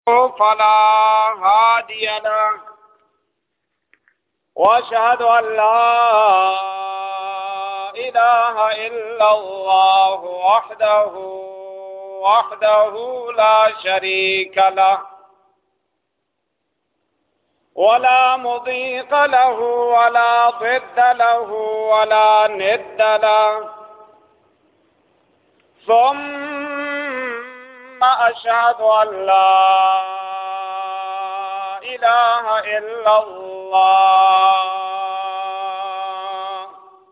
فلا هادي له واشهد ان لا اله الا الله وحده لا شريك له ولا مضيق له ولا ضد له ولا ند له ثم أشهد أن لا إله إلا الله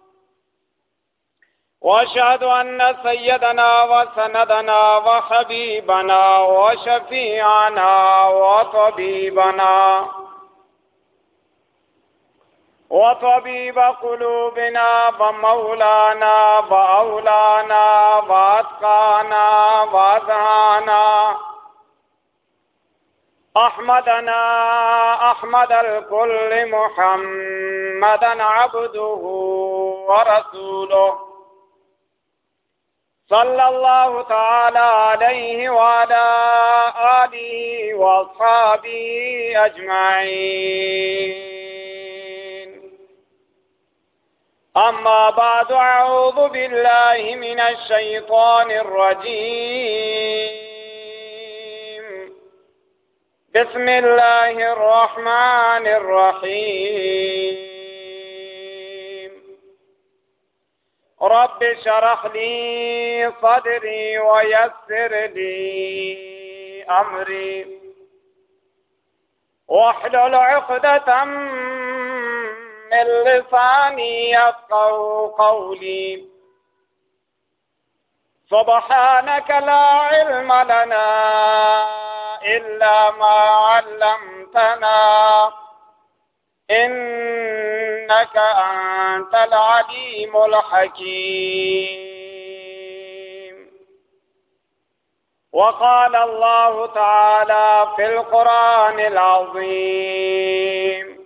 وأشهد أن سيدنا وسندنا وحبيبنا وشفيعنا وطبيب قلوبنا ومولانا وأولانا وأتقانا وأذهانا أحمد الكل محمدا عبده ورسوله صلى الله تعالى عليه وعلى آله وأصحابه أجمعين. أما بعد، أعوذ بالله من الشيطان الرجيم. بسم الله الرحمن الرحيم. رب اشرح لي صدري ويسر لي أمري واحلل عقدة من لساني يفقهوا قولي. سبحانك لا علم لنا إلا ما علمتنا إنك أنت العليم الحكيم. وقال الله تعالى في القرآن العظيم: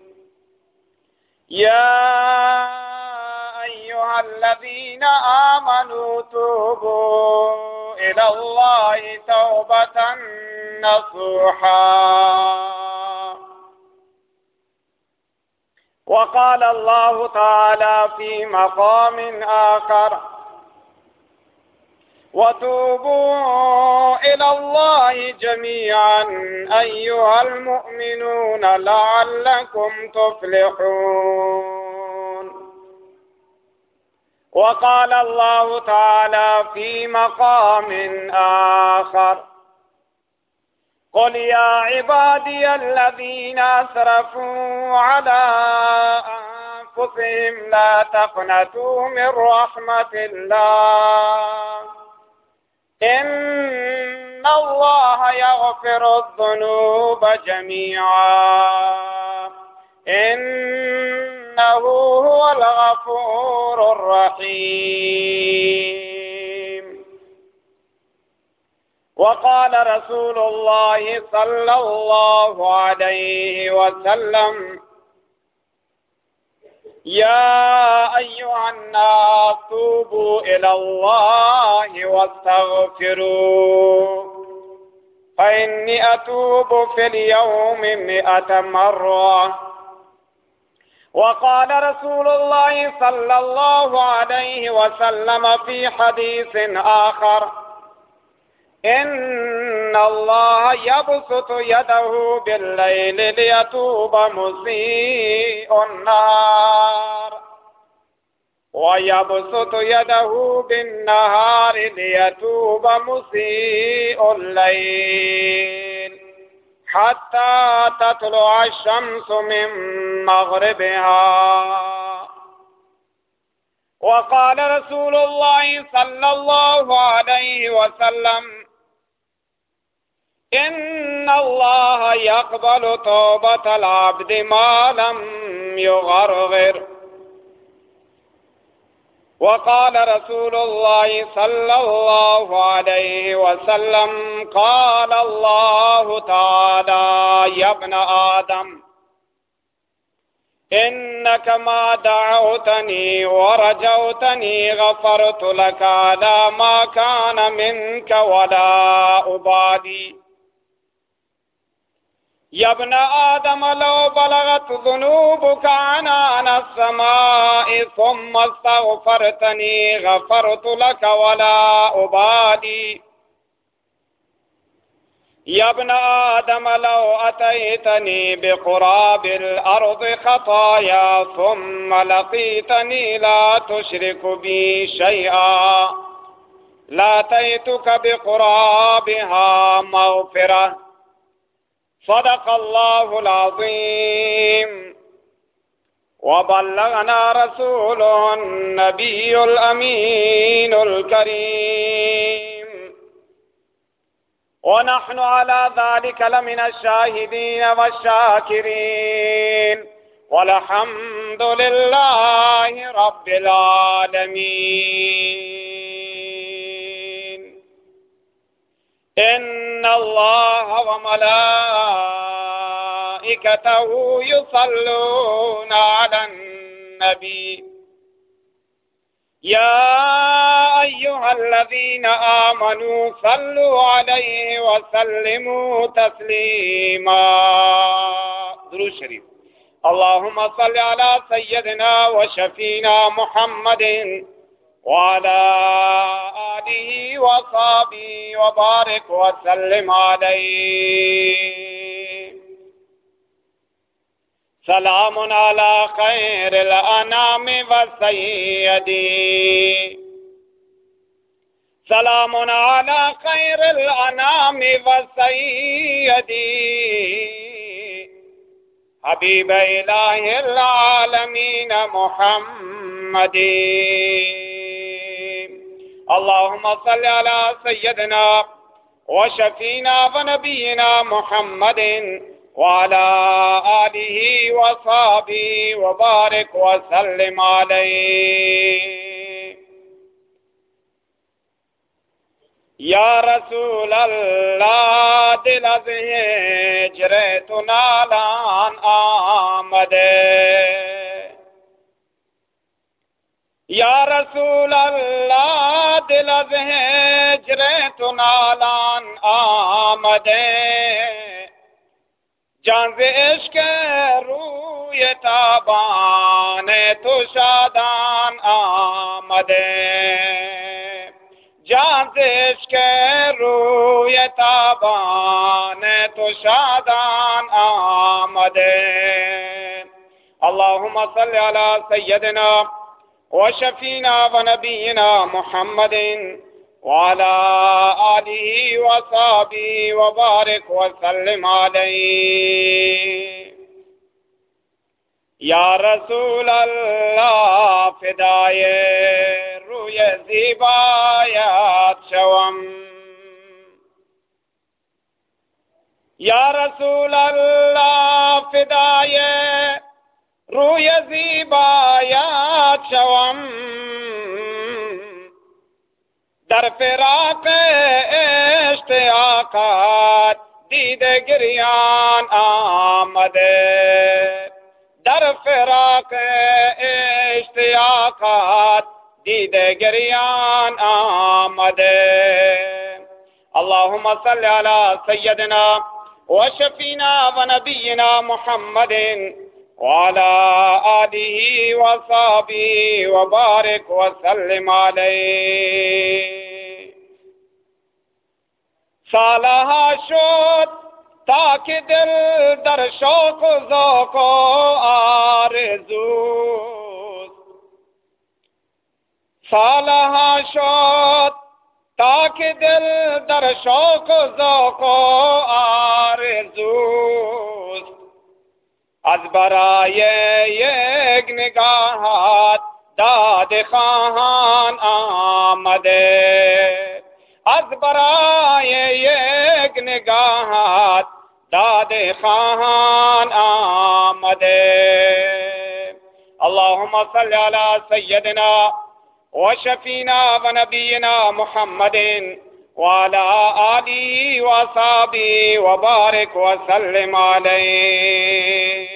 يا أيها الذين آمنوا توبوا إلى الله توبة نصوحا. وقال الله تعالى في مقام آخر: وتوبوا إلى الله جميعا أيها المؤمنون لعلكم تفلحون. وقال الله تعالى في مقام آخر: قل يا عبادي الذين أسرفوا على أنفسهم لا تقنطوا من رحمة الله إن الله يغفر الذنوب جميعا إنه هو الغفور الرحيم. وقال رسول الله صلى الله عليه وسلم: يا أيها الناس توبوا إلى الله واستغفروا فإني أتوب في اليوم 100 مرة. وقال رسول الله صلى الله عليه وسلم في حديث آخر: إن الله يبسط يده بالليل ليتوب مسيء النهار ويبسط يده بالنهار ليتوب مسيء الليل حتى تطلع الشمس من مغربها. وقال رسول الله صلى الله عليه وسلم: إن الله يقبل توبة العبد ما لم يغرغر. وقال رسول الله صلى الله عليه وسلم: قال الله تعالى: يا ابن آدم إنك ما دعوتني ورجوتني غفرت لك على ما كان منك ولا أبالي. या इब्न आदम लो बलगत ज़ुनूबुका अनान अस्समाइ सुम्मा अस्तग़फ़रतनी गफ़रतु लक वला उबाली। या इब्न आदम लो अतैतनी बिक़ुराबिल अर्ज़ ख़ताया सुम्मा लक़ीतनी ला तुशरिकु बी शैआ लातैतुक बिक़ुराबिहा मग़फ़िरा। सदक़ल्लाहुल अज़ीम व बल्लगना रसूलुहुन नबियुल अमीनुल करीम व नहनु अला ज़ालिका लमिनश शाहिदीन वश्शाकिरीन वल्हम्दुलिल्लाहि रब्बिल आलमीन। इन्नल्लाह व मलाइकतहु युसल्लूना अलन नबी या अय्युहल्लज़ीना आमनू सल्लु अलैहि व सल्लिमू तस्लीमा। दुरूद शरीफ। अल्लाहुम्मा सल्लि अला सय्यदिना व शफीना मुहम्मदिन व अला आलिहि व सहाबिहि व बारिक व सल्लिम अलैहि। सलामुन अला खैरिल अनामि व सय्यदी। सलामुन अला खैरिल अनामि व सय्यदी हबीब इलाहिल आलमीन मुहम्मदी। अल्लाहुम्मा सल्लि अला सय्यदिना व शफीना व नबीना मुहम्मदिन व अला आलिहि व सहाबिहि व बारिक व सल्लिम अलैहि। या रसूल अल्लाह दिल अज़ हिजरत नालान आमदे। या रसूल अल्लाह दिल अज़ हिजरत नालान आमदे। जान इश्क रूय ताबान तो शादान आमदे। जान इश्क रूय ताबान तो शादान आमदे। अल्लाहुम्मा सल्लि अला सय्यदिना व शफीना व नबीना मुहम्मदिन व अला आलिहि व सहाबिहि व बारिक व सल्लिम अलैहि। या रसूल अल्लाह फिदाये रूय ज़ीबायात शवम। या रसूल अल्लाह फिदाये रूय ज़ीबायात शवम। दर फिराक इश्तियाक़ात दीदे गिरियान आमदे। दर फिराक इश्तियाक़ात दीदे गिरियान आमदे। अल्लाहुम्मा सल्लि अला सय्यदिना व शफीना व नबीना मुहम्मदिन व अला आलिहि व सहाबिहि व बारिक व सल्लिम अलैहि। सालहा शद ताकि दिल दर शौक ज़ौक़ आरज़ू। सालहा शद ताकि दिल दर शौक ज़ौक़ आरज़ू। از برای یک نگاهت داد خواهان آمده. از برای یک نگاهت داد خواهان آمده. اللهم صل على سيدنا وشفينا ونبينا محمد وعلى آله وصحبه وبارك وسلم عليه.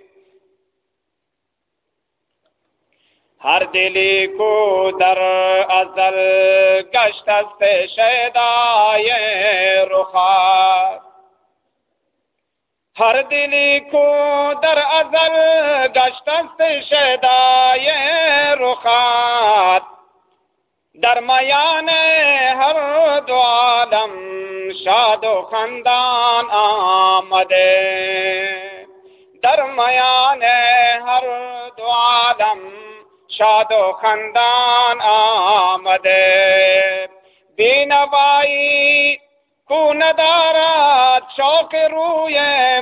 هر دلی کو در ازل گشت است شیدای رخت، हर दिली को दर अजल गश्तस्त शदाय रुखात दरमयान हर दो आलम शादो खंदान आमदे दरमयान हर दो आलम शादो खंदान आमदे बीनवाई कुनदारात शौक रूय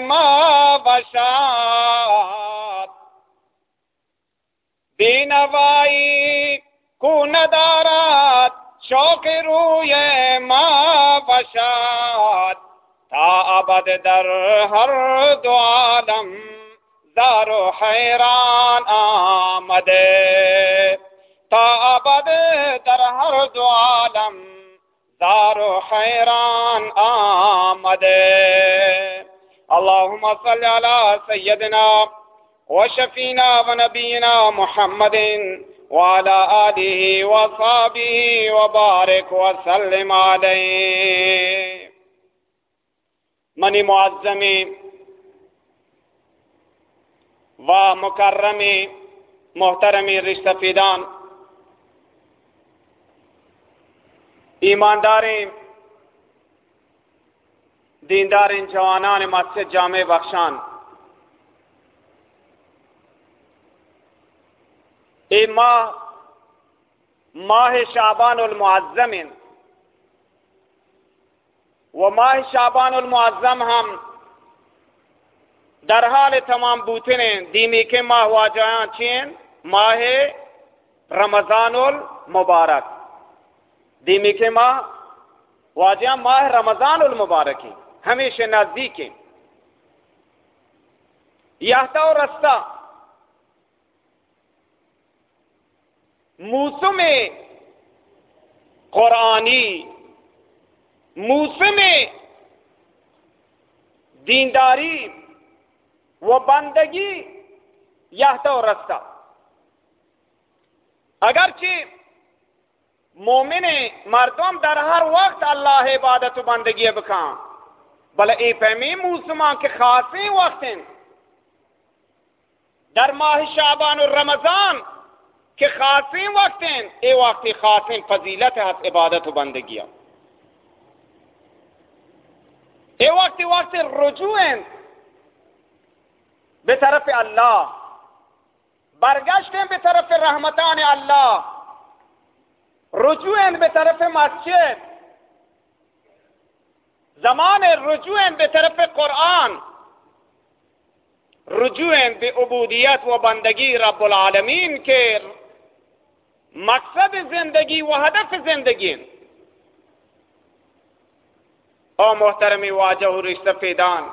मावशात बीनवाई कुनदारात शौक रूय मावशात ता अबद दर हर दो आलम ज़ारो हैरान आमदे ता अबद दर हर दो आलम दारो हैरान आमदे। अल्लाहुम्मा सल्लि अला सय्यदिना व शफीना व नबीना मुहम्मदिन व अला आलिहि व सहाबिहि व बारिक व सल्लिम अलैहि। मनी मुअज़्ज़मी व मुकर्रमी मोहतरमी रिश्तफीदान ईमानदारें दीनदारें जवानान मस्जिद जामे बख्शान ए माह शाबानुल मुअज़्ज़म व माह शाबानुल मुअज़्ज़म हम दरहाल तमाम बूतने दीमी के माह वाजायां चेन माह रमज़ानुल मुबारक दीमी के माह वाजिया माह रमज़ानुल मुबारक हमेशा नजदीक है। यहता और रस्ता मौसम कुरानी मौसम दीनदारी व बंदगी यहता और रस्ता अगरचे मोमिन मर्दम दर हर वक्त अल्लाह इबादत बंदगी बखां बल ए फहमी मौसमा के खासे वक्त दर माह शाबान और रमजान के खासे वक्त ए वक्त खासे फजीलत है इबादत बंदगी ए वक्त रुजू बेतरफ अल्लाह बरगश्त बेतरफ रहमतान अल्लाह रुजून बेतरफ मस्जिद जमान रुजून बेतरफ कुरान रुजून बे उबूदियत व बंदगी रब्बुल आलमीन के मकसद जिंदगी व हदफ जिंदगी। ओ मोहतरमी वाजह रिश्तफीदान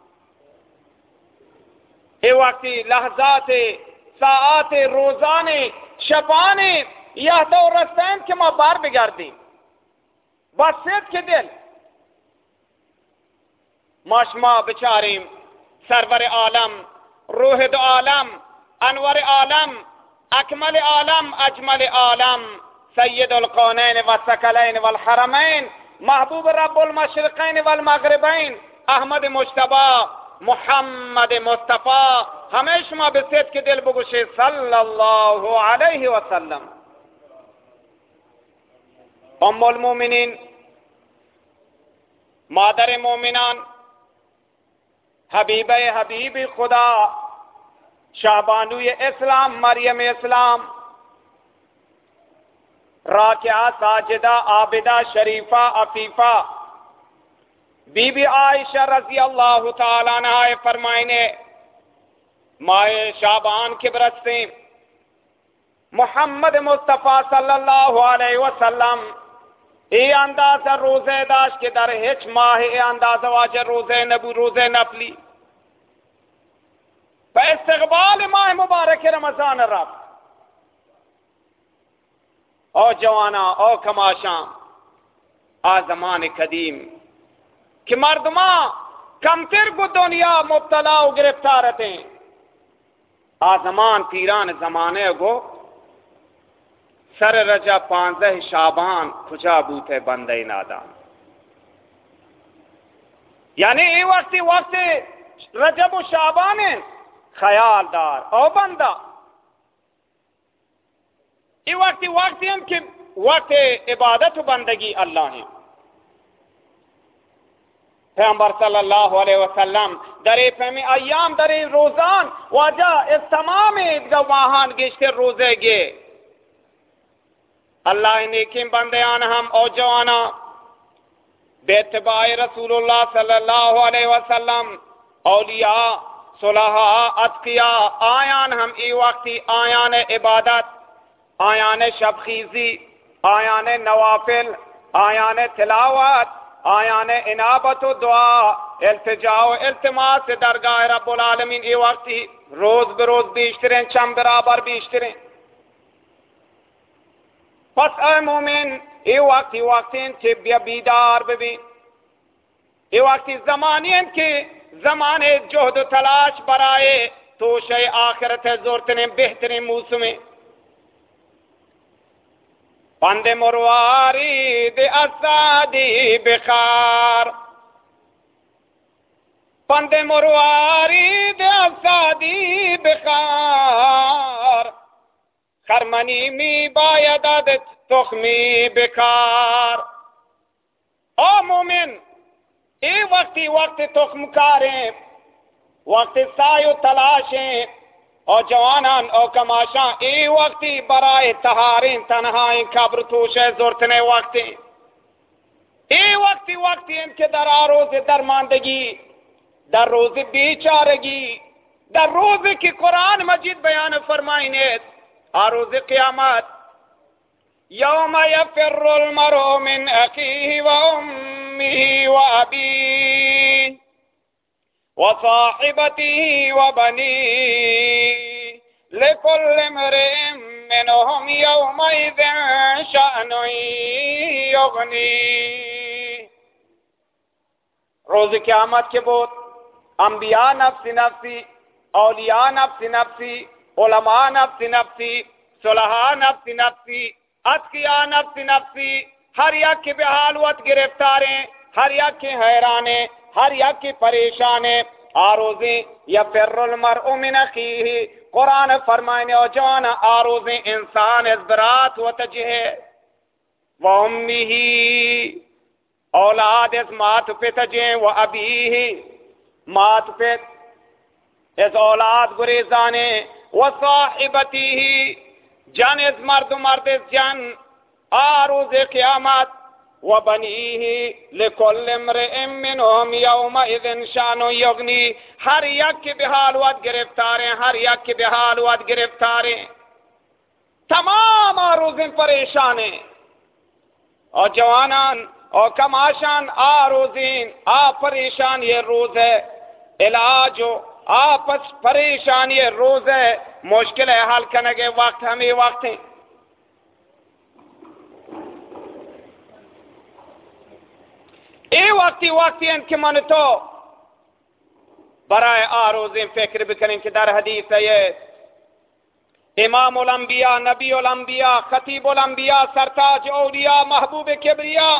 ए वक्ती लहजात साआत रोजाने शबाने यह तो रस्तें के मां बार बिगाड़ दी बसेत के दिल माशमा बेचारीम सरवर आलम रोहिद आलम अनवर आलम अकमल आलम अजमल आलम सैयदुल कौनैन व सकलैन वल हरमैन महबूब रब्बुल मशरिकैन वल मगरिबैन अहमद मुज्तबा मुहम्मद मुस्तफा हमेशा बेसेत के दिल बगुशे सल्लल्लाहु अलैहि वसल्लम। उम्मुल मोमिनीन मादर मोमिनान हबीब हबीब खुदा शाहबानु इस्लाम मरियम इस्लाम राकिया साजिदा आबिदा शरीफा अफीफा बीबी आयशा रजी अल्लाह तआला अन्हा फरमाइने माए शाबान के बरस से मोहम्मद मुस्तफ़ा सल्लल्लाहु अलैहि वसल्लम ए अंदाज़ा रोज़े दाश के दर हिच माह ए अंदाज़ा वाजह रोज़े नबू रोज़े नफली इस्तक़बाल माह मुबारक रमज़ान रब ओ जवाना ओ कमाशा आज़मान कदीम कि मर्दमा कमतर को दुनिया मुब्तला व गिरफ्तार थे आज़मान पीरान जमाने गो सर रजा 15 शाबान खुजा बूते बंदे नादान यानी ये वक्त रजब व शाबान ख्यालदार ओ बंदा ये वक्त हम कि वक्त इबादत व बंदगी अल्लाह है। पैगंबर सल्लल्लाहु अलैहि वसल्लम दरे फहमी अय्याम दरे रोजान वाजा इस तमाम गवाहान गेश्ते रोजे गे अल्लाह ने किम बंदयान हम ओ जवाना बेतबाए रसूलुल्लाह सल्लल्लाहु अलैहि वसल्लम औलिया सुलहा अतकिया आयान हम ई वक्ती आयान इबादत आयान शबखीजी आयान नवाफिल आयान तिलावत आयान इनाबत दुआ इल्तिजाओ इल्तिमास दरगाह रब्बुल आलमीन ये वक्ती रोज बरोज बीश्तरें चम बराबर बीश्तरें। पस ए मोमिन ये वक्ती के बीदार भी ये वक्ती ज़मानियन के ज़माने जोहद तलाश बराए तो शे आखिरत ज़ोरतने बेहतरीन मौसम पंदे मुरवारी दे असादी बेकार पंदे मुरवारी दे असादी बेकार खरमनी मी बायदाद तुखमी बेकार। ओ मोमिन ए वक्त तुख्म कारें वक्त सायो तलाशें और जवानान और कमाशा ए वक्ती बराए तहारें तनहाएं कब्र तोशे जोरतने वक्ती ए वक्ती इनके दर रोज दरमानदगी दर रोज बेचारगी दर रोज की कुरान मजीद बयान फरमाइने रोज क़यामत यौम यफ़िर्रुल मरउ मिन अखीहि व उम्मिहि व अबीहि व साहिबतिही व बनीहि लिकुल्लि इम्रिइन मिनहुम यौमइज़िन शअनुन युग़नीहि। रोज़ क़यामत के बाद अंबिया नफ्सी नफ्सी, औलिया नफ्सी नफ्सी, उलमा नफ्सी नफ्सी, सुलहा नफ्सी नफ्सी, अतकिया नफ्सी नफ्सी, हर एक के बेहालवत गिरफ्तारें, हर एक के हैराने, हर एक के परेशाने आरोज़े यफ़िर्रुल मरउ मिन अखीहि कुरान फरमाने और जवान आरोज़े इंसान इस बरात व तजहे व उम्मिही औलाद इस मात पे तजे व अबीही मात पे इस औलाद गुरेजाने व साहिबतीही जन इस मर्द इस जन आरोज़े क़यामत व बनीही लिकुल्लि इम्रिइन मिनहुम यौमइज़िन शअनुन युग़नीहि हर एक के बेहालवत गिरफ्तारें, हर एक के बेहालवत गिरफ्तारें, तमाम आरोज़ें परेशाने और जवानान और कमाशान आरोज़ीन आ परेशान ये रोज़ है इलाज आपस परेशान ये रोज़ है मुश्किल है हल करने के वक्त हमें वक्त है। ए वक्ती इनके मन तो बराए आरोज़ें फिक्र भी करें कि दर हदीस है ये इमामुल अंबिया नबीउल अंबिया खतीबुल अंबिया सरताज औलिया महबूब किबरिया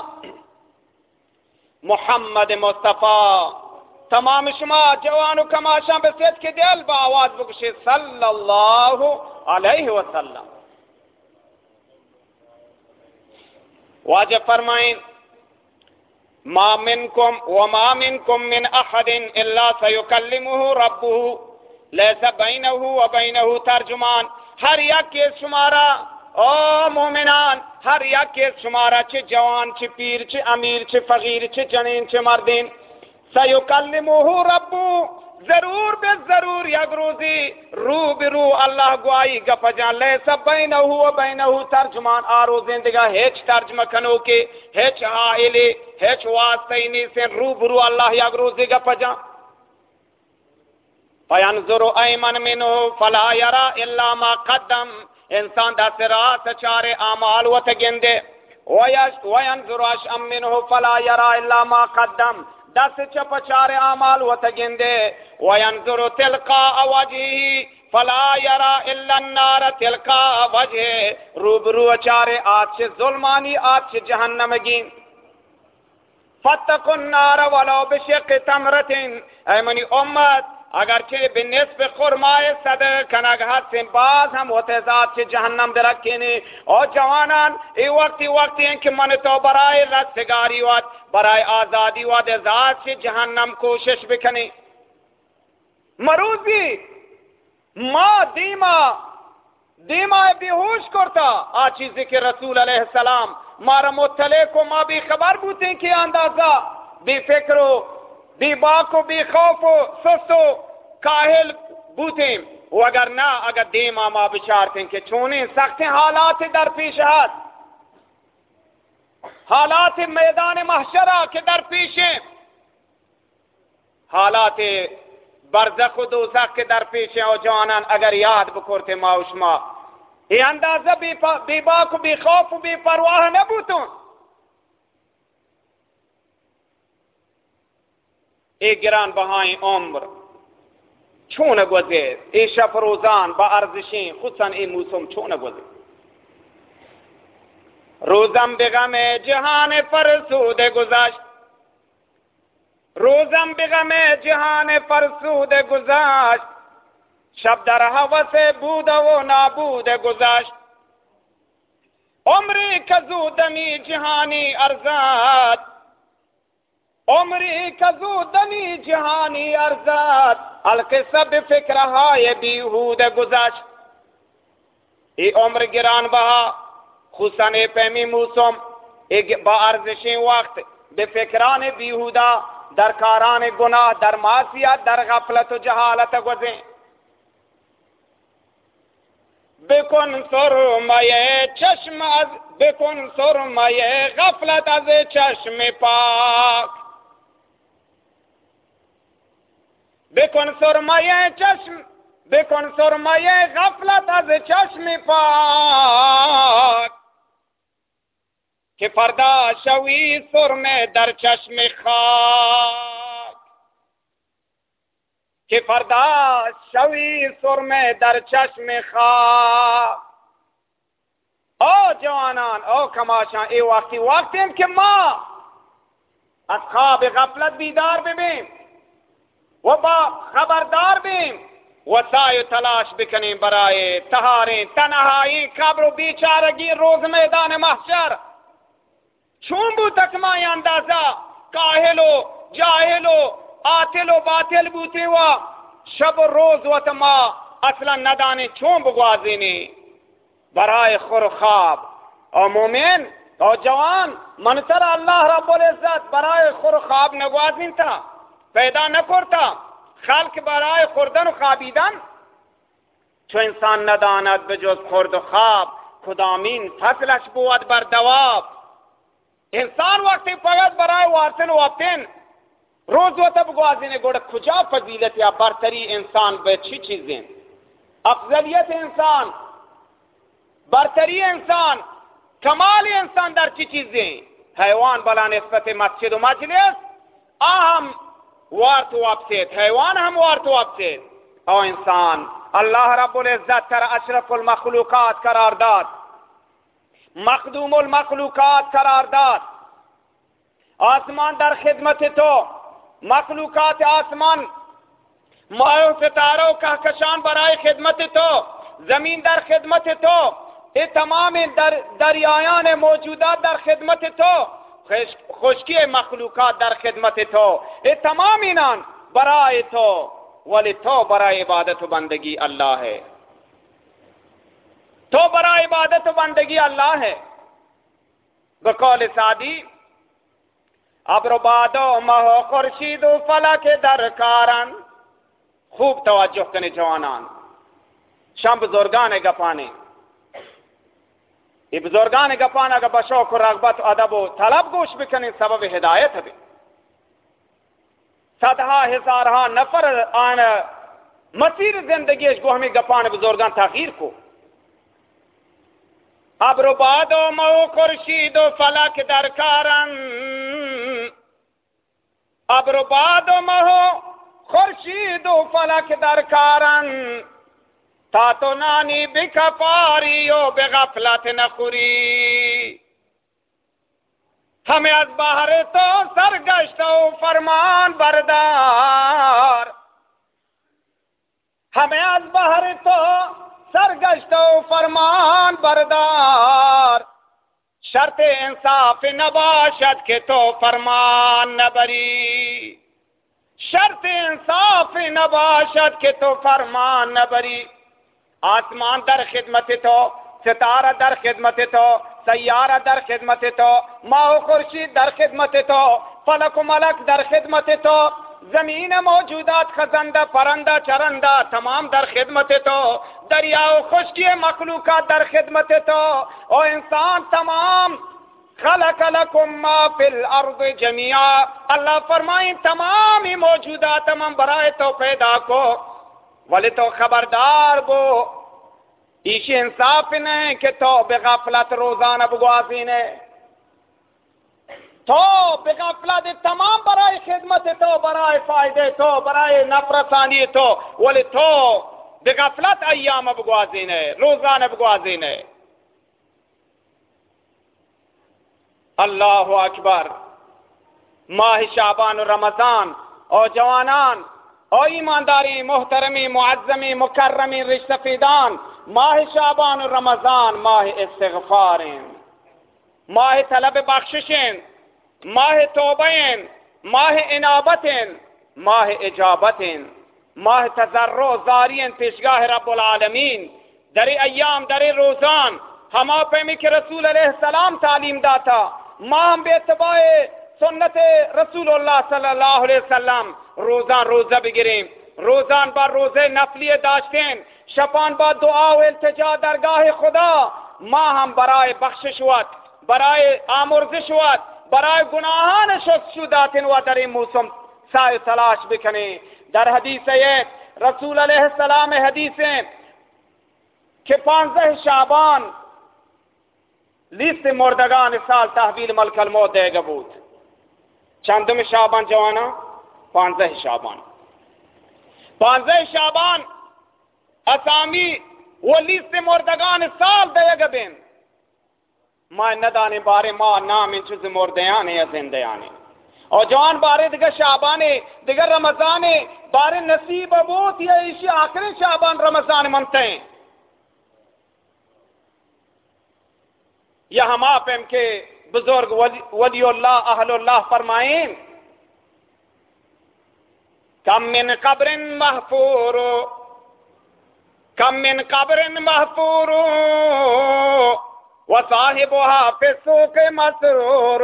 मोहम्मद मुस्तफ़ा तमाम शुमा जवान कमाशा बसेत के दिल बावाज बख्शे सल्लल्लाहु अलैहि वसल्लम वाजब फरमाएं मा मिनकुम मिन अहदिन इल्ला सयुकल्लिमुहु रब्बुहु लैसा बैनहु व बैनहु तर्जुमान हर एक के शुमारा ओ मोमिनान हर एक के शुमारा चे जवान चे पीर चे अमीर चे फकीर चे जनीन चे मर्दीन सयुकल्लिमुहु रब्बु जरूर बे जरूर यगरूजी रूबरू अल्लाह गुआई गपजा लैसा बैनहु व बैनहु तर्जुमान आरोज़ें दिगा हेच तर्जमा कनो के हेच हाइले हेच वास्तैनी से रूबरू अल्लाह यगरूजी गपजा फयंजुरु अयमन मिन्हु फला यरा इल्ला मा कद्दम इंसान दस रात चारे आमाल वत गिंदे वयंजुरु अशअम मिन्हु फला यरा इल्ला मा कद्दम दस चप चारे आमाल वत गिंदे वयंजुरु तिलका वजही फला यरा इल्ला अन्नार तिलका वजह रूबरू चारे आज से जुल्मानी आज से जहन्नम गिन फत्तकुन नार वलो बिशिक़ तमरतिन, ऐ मनी उम्मत अगरचे बिनिस्फ़ खुरमाए सदक़ कनग हद से बाज हम होते ज़ात से जहन्नम दे रखेने। और जवानान ए वक्त हैं कि मन तो बराए रस्तगारी वाद बराए आज़ादी वाद ज़ात से जहन्नम कोशिश बिकने मरूजी माँ दीमा बेहोश करता आ चीज़ के रसूल अलैहिस्सलाम मारा मुत्तले को माँ भी खबर बूते के अंदाजा बेफिक्रो बेबाको बेखौफो सुस्तो काहिल बूते वो अगर ना अगर दीमा माँ बिचारते कि छोने सख्त हालात दरपेश हालात मैदान महशरा के दरपेश हालात बरज़ख दोज़ख के दरपेश और जवानान अगर याद बकोरते माउशमा ये अंदाजा बेबाक बेखौफ बेपरवाह न बूतों एक गिरान बहाई उम्र छून गुज़ेर ए शब रोज़ान बाअर्ज़िशें खुसन ए मौसम छून गुज़ेर रोज़म बेगम जहान फरसूद गुज़श्त रोज़म बेगम जहान फरसूद गुज़श्त शब दर हवस बूद वो नाबूद गुज़श्त उम्री कज़ूदनी जहानी अर्ज़ात उम्री कज़ूदनी जहानी अर्ज़ात हल्के सब फिक्र हाय बीहूद गुज़श्त ए उम्र गिरान बहा खुसन पैमी मौसम एक बाअर्ज़िशें वक्त बेफिक्रान बीहुदा दरकारान गुनाह दर मासिया दर गफलत जहालत गुज़े बिकुन सुरमये चश्म बिकुन सुरमये गफलत अज चश्म पाक बिकुन सुरमये गफलत अज चश्म पाक कि फरदा शवी सुरमे दर चश्म खाक कि फरदा शवी सुरमे दर चश्म खाक ओ जवानान ओ कमाशा ए वक्त के माँ अस्खाब गफलत बीदार बेबें वो बा खबरदार बें वसाय तलाश बिकने बराए तहारे तनहाई कब्र बेचारगी रोज मैदान महशर छूबू तक माए अंदाजा काहिलो जाहिलो आतिलो बातिल बूते हुआ शब रोज वतमा असला नदाने छूब ग्वाजीने बराए खुरखाब और मोमिन और जवान मनतर अल्लाह रब्बुल इज्जत बराए खुरखाब नगवाजिन था पैदा न करता खाल्क बराए खुर्दन खाबीदन छो इंसान नदानत बजुज खुर्द खाब खुदामीन फसलश बुअद बर दवाब इंसान वक्त पगत बराए वासिल वातिन रोज व तब ग्वाजिने गोड़ खुजा फजीलत या बरतरी इंसान अच्छी चीजें अफजलियत इंसान बरतरी इंसान कमाल इंसान दरची चीजें हैवान बला निस्बत मस्जिद व मजलिस अहम वार्त वापसेत हैवान हम वार्त वापसेत और इंसान अल्लाह रब्बुल इज्जत कर अशरफुल मखलूकात करार दाद मखदूमुल मखलूकात करार दाद आसमान दर खिदमत तो मखलूकात आसमान मायो सितारों का कशान बराए खिदमत तो जमीन दर खिदमत तो ये तमाम दरियायान मौजूदा दर खिदमत तो खुशकी मखलूकात दर खिदमत तो ये तमाम इनान बराए तो वली तो बराए इबादत बंदगी अल्लाह है तो बराए इबादत बंदगी अल्लाह है बकौल सादी अब्रबादो महो खुर्शीदो फलक दरकारन खूब तवज्जो कने जवानान शम बुजुर्गान गपाने ये बुजुर्गान गपाना का बशौक रगबत अदब तलब गोश बिकने सबब हिदायत है सदहा हिसारहा नफर आन मसीर जिंदगी को हमें गपान बुजुर्गान तगीर को अब्रबादो महो खुर्शीदो फलक दरकारन अब्रबादो महो खुर्शीदो फलक दरकारन तातो नानी बिकपारियो बेगफलत नखुरी हमें از بهر تو سرگشته و فرمان بردار، हमें از بهر تو سرگشته و فرمان بردار، شرط انصاف نباشد که تو فرمان نبری، شرط انصاف نباشد که تو فرمان نبری. آسمان در خدمت تو، ستاره در خدمت تو، سیاره در خدمت تو، ماه و خورشید در خدمت تو، فلک و ملک در خدمت تو، زمین موجودات خزنده پرنده چرنده تمام در خدمت تو، دریا و خشکی مخلوقات در خدمت تو، و انسان تمام. خلق لکم ما فی الارض جمیعا، اللہ فرمائیں تمامی موجودات من برای تو پیدا کو، ولی تو خبردار بو ایش انصاف نہیں کہ تو بغفلت روزانہ بگوازینے، تو بغفلت تمام برای خدمت تو، برای فائدے تو، برای نفرسانی تو، ولی تو بغفلت ایام بگوازینے، روزانہ بگوازینے. اللہ اکبر. ماہ شعبان و رمضان اور جوانان اور ایمانداری محترمی معظمی مکرمی رشتفیدان، ماہ شعبان و رمضان ماہ استغفار، ماہ طلب بخشش، ماہ توبہ، ماہ انابت، ماہ اجابت، ماہ تضرع زاری پیشگاہ رب العالمین. در ایام در روزان ہما پیمی کہ رسول علیہ السلام تعلیم داتا، ماہ ہم بے اتباع سنت رسول اللہ صلی اللہ علیہ وسلم روزان روزہ بگیریم، روزان با روزے نفلی داشتیں، شپان با دعا و التجا درگاہ خدا. ماہ ہم برائے بخشش وات، برائے آمرزش وات، برائے گناہان شداتن و در این موسم سائے تلاش بکنیں. در حدیث ہے رسول علیہ السلام حدیث ہیں کہ 15 شعبان لیست مردگان سال تحویل ملک الموت دے گا بود. چندم شعبان جوانا؟ 15 شعبان. 15 شعبان اسامی وہ لیست مردگان سال دے گا بین. ما ندانے بارے ما نام ان چیز مردیانے یا زندیانے، اور جوان بارے دیگر شعبانے دیگر رمضانے بارے نصیب ابوت یا اسی آخری شعبان رمضان منتے ہیں. یا ہم آپ ان کے بزرگ ولی اللہ اہل اللہ فرمائیں کم من قبر محفور، کم من قبر محفور وصاحبها فی السوق مسرور،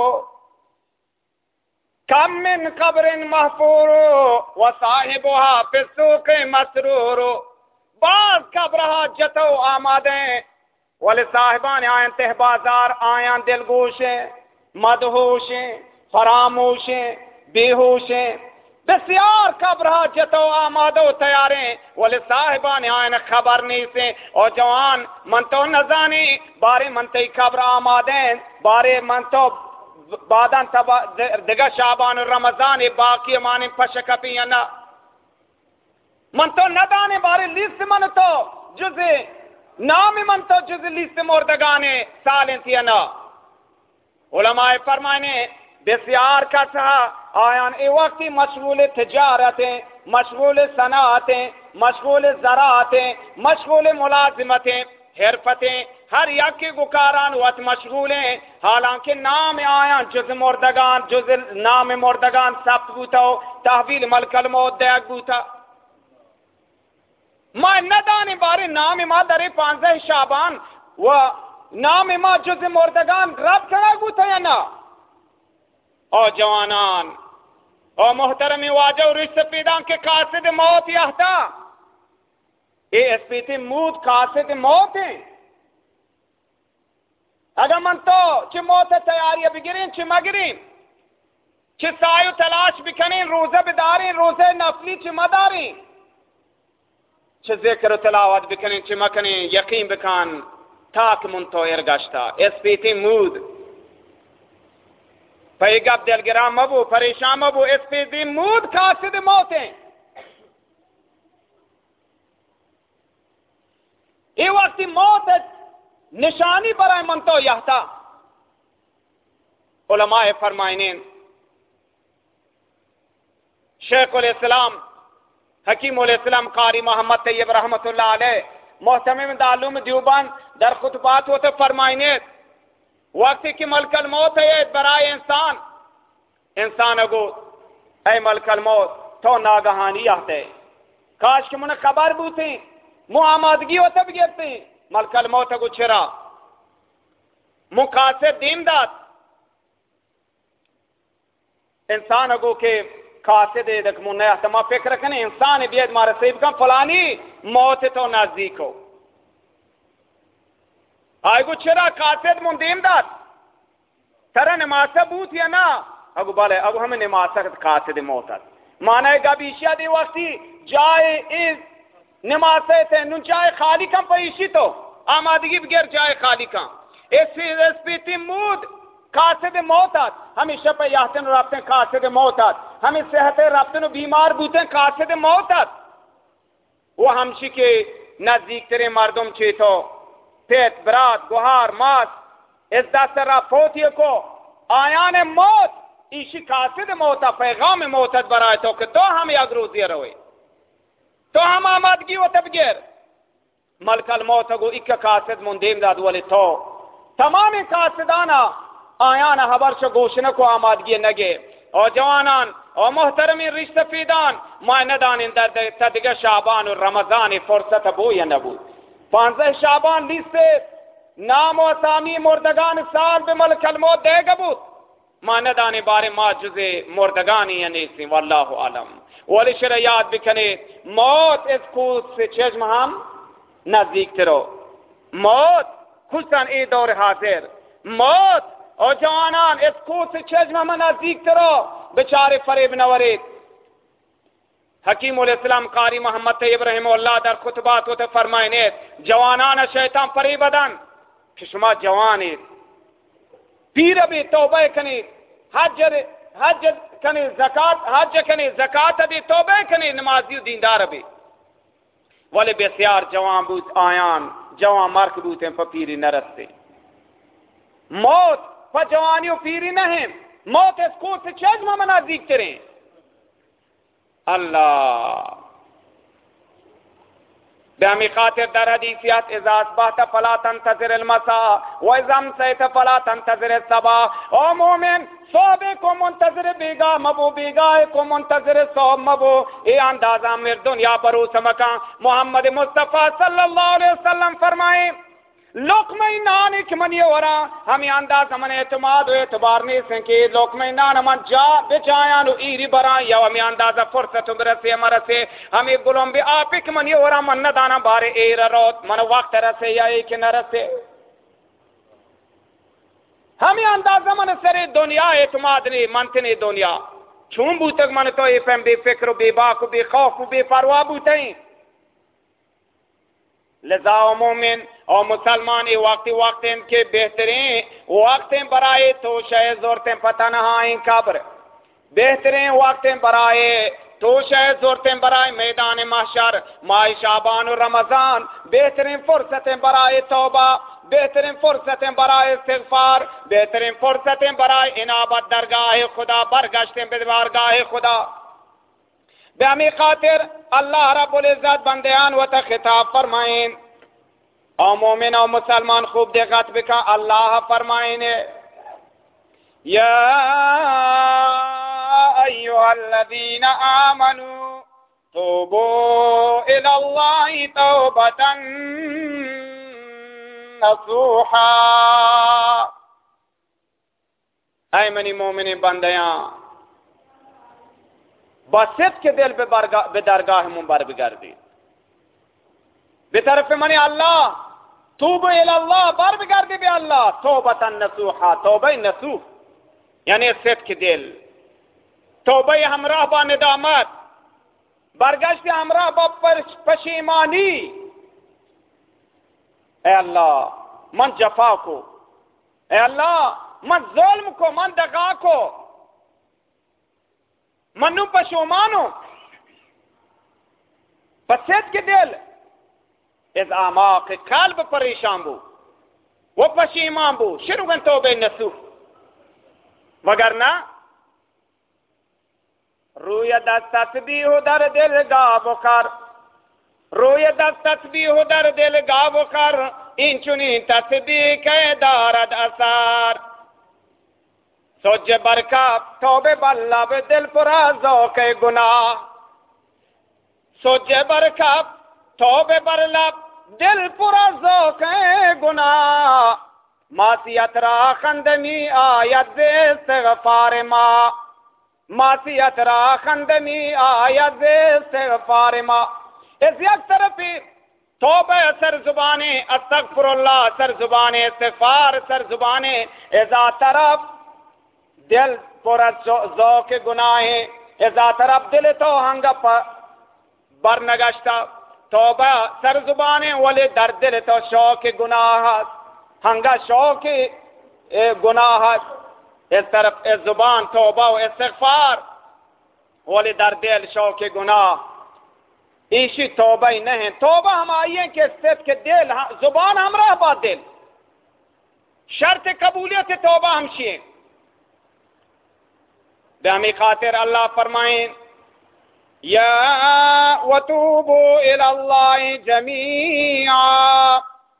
کم من قبر محفور وصاحبها فی السوق مسرور. بعض قبرها جتو آمادیں ولی صاحبان آئین تہ بازار آیاں دلگوشیں، مدہوشیں، فراموشیں، بیہوشیں. بسیار قبرها جتو آمادو تیاریں ولی صاحبان آئین خبر نہیں سے. اور جوان من تو نزانی بارے من تی قبر آمادیں، بارے من تو بعداً دگا شعبان رمضان باقی مانے پشکپی یا نا من تو ندانے بارے لیست من تو جزے نام من تو جز لیست مردگانے سالیں تھی نا. علماء فرمانے بسیار کا سہا آیان ای وقتی مشغول تجارتیں، مشغول صنعتیں، مشغول زراعتیں، مشغول ملازمتیں، حرفتیں، ہر یک کے گکاران وقت مشغول ہیں. حالانکہ نام آیان جز مردگان، جز نام مردگان ثبت بوتا ہو تحویل ملک الموت دیگ بوتا. ما ندانی بارے نام ما در 15 شعبان و نام ما جز مردگان رب کرا گوتا یا نا. او جوانان او محترمی واجہ و رشت پیدان کے قاصد موت یہتا اے اسپیتی موت قاصد موت ہیں. اگر من تو چی موت تیاری بگرین چی مگرین، چی سایو تلاش بکنین، روزہ بدارین، روزہ نفلی چی مدارین، چه ذکر و تلاوت بکنین چه مکنین، یقین بکن تاک منتو ارگشتا اسپیتی مود. پیگب دلگرام مبو پریشان مبو، اسپیتی مود قاصد موتیں. ای وقتی موت نشانی برای منتو یحتا. उलमाए फरमाइनें शेखुल इस्लाम हकीमुल इस्लाम कारी मोहम्मद तैयब रहमतुल्लाह अलैह मोहतमिम दारुल देवबंद दर खुतबात होते फरमाइने वक्त की मलकल मौत है बराए इंसान अगो ऐ मलकल मौत तो नागहानी आते काश के मुझे खबर बूते मुँह आमादगी होते भी गिरते मलकल मौत अगो छिरा मुकासे दीमदात इंसान अगो के खासे दे दक मुन्ने तमा फिक्र कने इंसान बेद मारे सेब का फलानी मौत तो नजदीक हो आयगो छिरा खासे मुंदीमदात तरह नमाज बूत या ना अगो बाले अगो हमें नमाज खासे दे मौत मानेगा बीशिया दे वक्ती जाए इस नमाज से नु जाए खाली कम पैसी तो आमादगी बगैर जाए खाली का इस मूद कासिद मौतात हमेशा पे याहतन राब्ते कासिद मौतात हमें सेहत राब्ते बीमार बूते कासिद मौतात वो हमशी के नजदीक तेरे मर्दम चेतो पेट बरात गुहार मास इस दस्तरा फोतिय को आयान मौत इसी कासिद मौता पैगाम मौतत बराए तो कि तो हम अगरूजिया रोए तो हम आमादगी व तबगैर मलकल मौत गो इक्का कासिद मुंदेम दाद वाले तो तमाम कासिदाना आयान हबर से गोशने को आमादगी नगे और जवानान और मोहतरमी रिश्तफीदान मायनदान इंदर तदग शाबान और रमजान फुर्सत बो या नबू 15 शाबान लिस्ते नाम और सामी मुर्दगान साल बे मलकल मौत दे गबूत मायनदान बारे माजुजे मुर्दगानी अनेसी वल्लाहु आलम वाले शर याद बिकने मौत इस कूद से चेज हम नजदीक तेरो मौत खुशन ए दौर हाजिर मौत और जवानान इस कूद से चेज में नजदीक तेरो बेचारे फरेब नवरे हकीमुल इस्लाम कारी मोहम्मद तैयब रहमतुल्लाह दर खुतबात होते फरमाइने जवानान शैतान फरेबदन किस्मा जवान पीर भी तौबा कने हज कने ज़कात हज कने ज़कात भी तौबा कने नमाजी दीनदार भी वाले बेसियार जवान बूत आयान जवान मर्क बूते पीरी नरस्ते मौत पर जवानियों पीरी नहीं मौत इसको से चेज में मना दीखते रहे अल्लाह बेहमी खातिर दर हदीसियात इजाज़ बाता फला तंतज़िर अलमसा व इज़म सैत फला तंतज़िर सबा ओ मोमिन सोबे को मुंतज़िर बेगा मबो बेगा को मुंतज़िर सोब मबो ए अंदाज़ा मेर दुनिया बरो समका मोहम्मद मुस्तफ़ा सल्लल्लाहु अलैहि वसल्लम फरमाए लोकमई नान एक मनी हो रहा हमें अंदाज हमने एतमाद एतबार नहीं संके लोकमई नान हम जा बेचाया नु ईरी बरा या हमें अंदाजा फुर्सत बरसे हमारा से हमें गुलाम भी आप एक मनी हो रहा मन दाना बारे ए रोत मन वक्त रसे या एक न रसे हमें अंदाजा मन सरे दुनिया एतमाद नहीं मनते नहीं दुनिया छूम बूतक मन तो ए फम बेफिक्र बेबाक बेखौफ बेपरवाह बूते लिजा मोमिन और मुसलमान वक्त के बेहतरीन वक्त बराए तो शय जोरते पता नहाएं कब्र बेहतरीन वक्त बराए तो शय जोरते बराए मैदान महशर माई शाबान और रमजान बेहतरीन फुर्सतें बराए तौबा बेहतरीन फुर्सतें बराए इस्तिग़फ़ार बेहतरीन फुर्सतें बराए इनाबत दरगाह खुदा बरगश्तें बारगाह खुदा बेहमी खातिर अल्लाह रब्बुल इज़्ज़त बंदेयान व खिताब फरमाइन और मोमिन और मुसलमान खूब देखत बिका अल्लाह फरमाइने या अय्युहल्लज़ीना आमनू तूबू इलल्लाहि तौबतन नसूहा ऐ मनी मोमिन बंदियां बसित के दिल पे दरगाह मुबारक बिगाड़ दी बेतरफ मनी अल्लाह तूब इल्लाह बार बिगाड़ दी बे अल्लाह तौबतन नसूहा तौबा नसूह यानी सित के दिल तौबा हमरा बा निदामत बरगश्त हमरा बा पशीमानी ए अल्लाह मन जफा को ए अल्लाह मन जुल्म को मन दगा को मनु पशुमानो पसेत के दिल इस आमाक काल्ब परेशान बो वो पशीमान बो शुरू गन तौबे नसूह वगरना روی دست تسبیح در دل گاو و خر روی دست تسبیح در دل گاو و خر این چنین تسبیح که دارد اثر سوج برکب توبه بر لب دل پر از ذوق گناه سوج برکب توبه بر لب دل پر از ذوق گناه معصیت را خندمی آید ز استغفار ما معصیت را خندمی آید ز استغفار ما اس یک طرفی توبه سر زبانه استغفر الله سر زبانه استغفار سر زبانه ازا طرف دل پر از ذوق گناه ازا طرف دل تو هنگا برنگشتا توبه سر زبانه ولی در دل تو شوق گناه است هنگا شوق گناه است اس طرف از زبان توبه و استغفار ولی در دل شوق گناه ایشی توبه نہیں توبہ ہم آئیے کہ صرف کہ دل زبان ہمراہ با دل شرط قبولیت توبہ ہمشی بہمی خاطر اللہ فرمائیں یا وتوبوا الى اللہ جميعا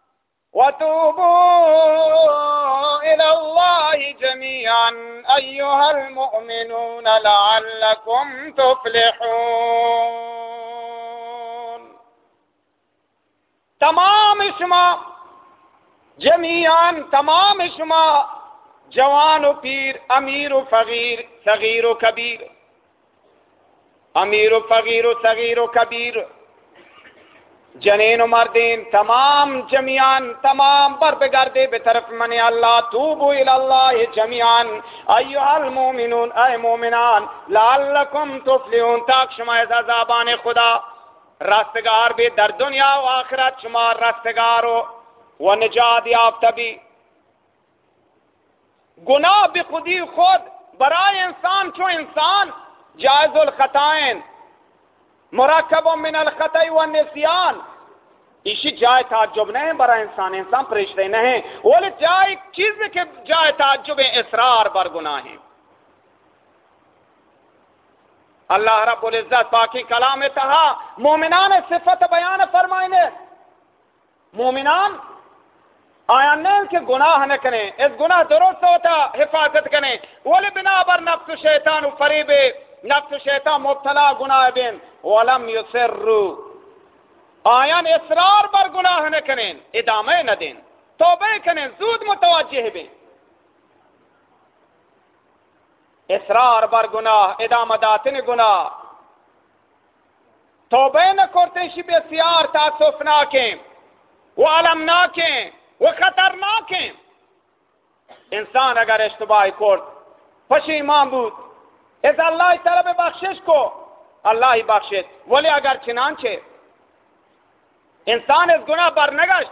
وتوبوا الى اللہ جميعا ایها المؤمنون لعلكم تفلحون تمام شما جمیعاً تمام شما جوان و پیر امیر و فقیر صغیر و کبیر امیر و فقیر و صغیر و کبیر جنین و مردین تمام جمیعاً تمام بر بگردے بطرف من اللہ توبو الاللہ جمیعاً ایها المؤمنون اے مومنان لعلکم تفلحون تاک شما از عذابان خدا رستگار بھی در دنیا و آخرت شما رستگار و نجات یافتہ بھی گناہ بخودی خود برای انسان چو انسان جائز الخطائن مرکب من الخطأ والنسیان اسی جائے تعجب نہیں برای انسان انسان پریشتے نہیں ولی جائے چیز کے جائے تعجب اصرار بر گناہ ہیں اللہ رب العزت پاکی کلام تہا مومنان صفت بیان فرمائنے مومنان آیان نہیں کہ گناہ نہ کریں اس گناہ درست ہوتا حفاظت کریں ولی بنا بر نفس شیطان و فریب نفس شیطان مبتلا گناہ بین ولم یسروا آیان اصرار بر گناہ نہ کریں ادامہ نہ دیں توبہ کریں زود متوجہ بین اصرار بر گناه ادامه دادن گناه توبه نکرده شی بسیار تاسفناکه و علمناکه و خطرناکه انسان اگر اشتباهی کرد پشیمان بود از الله طلب بخشش کو الله بخشید ولی اگر چنانچه انسان از گناه برنگشت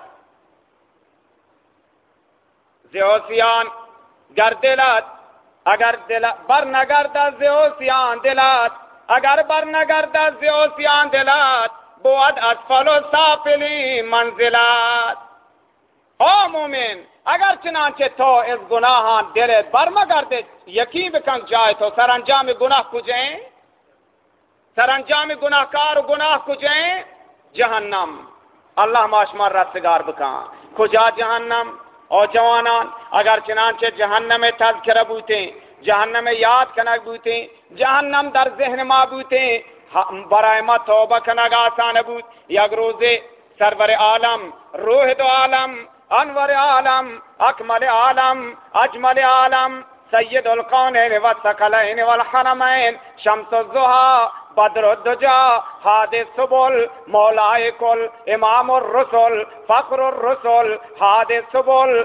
زیوسیان گردلت اگر دل بر نگردد زیوسیان دلات اگر بر نگردد زیوسیان دلات بود اسفل و سافلی منزلات او مومن اگر چنانچه تو از گناهان دلت بر مگردد یقین بکن جای تو سرانجام گناه کجائیں سرانجام گناهکار و گناه کجائیں جہنم اللہ ماشمار رستگار بکن کجا جہنم اور جوانان اگر چنانچہ جہنم تذکرہ بوتے جہنم یاد کنک بوتے جہنم در ذہن ما بوتے برائے ما توبہ کنک آسان بود یک روزے سرور عالم روح دو عالم انور عالم اکمل عالم اجمل عالم سید القونین والثقلین والحرمین شمس الضحی بدر الدجا حادث سبل مولائے کل امام الرسل فخر الرسل حادث سبل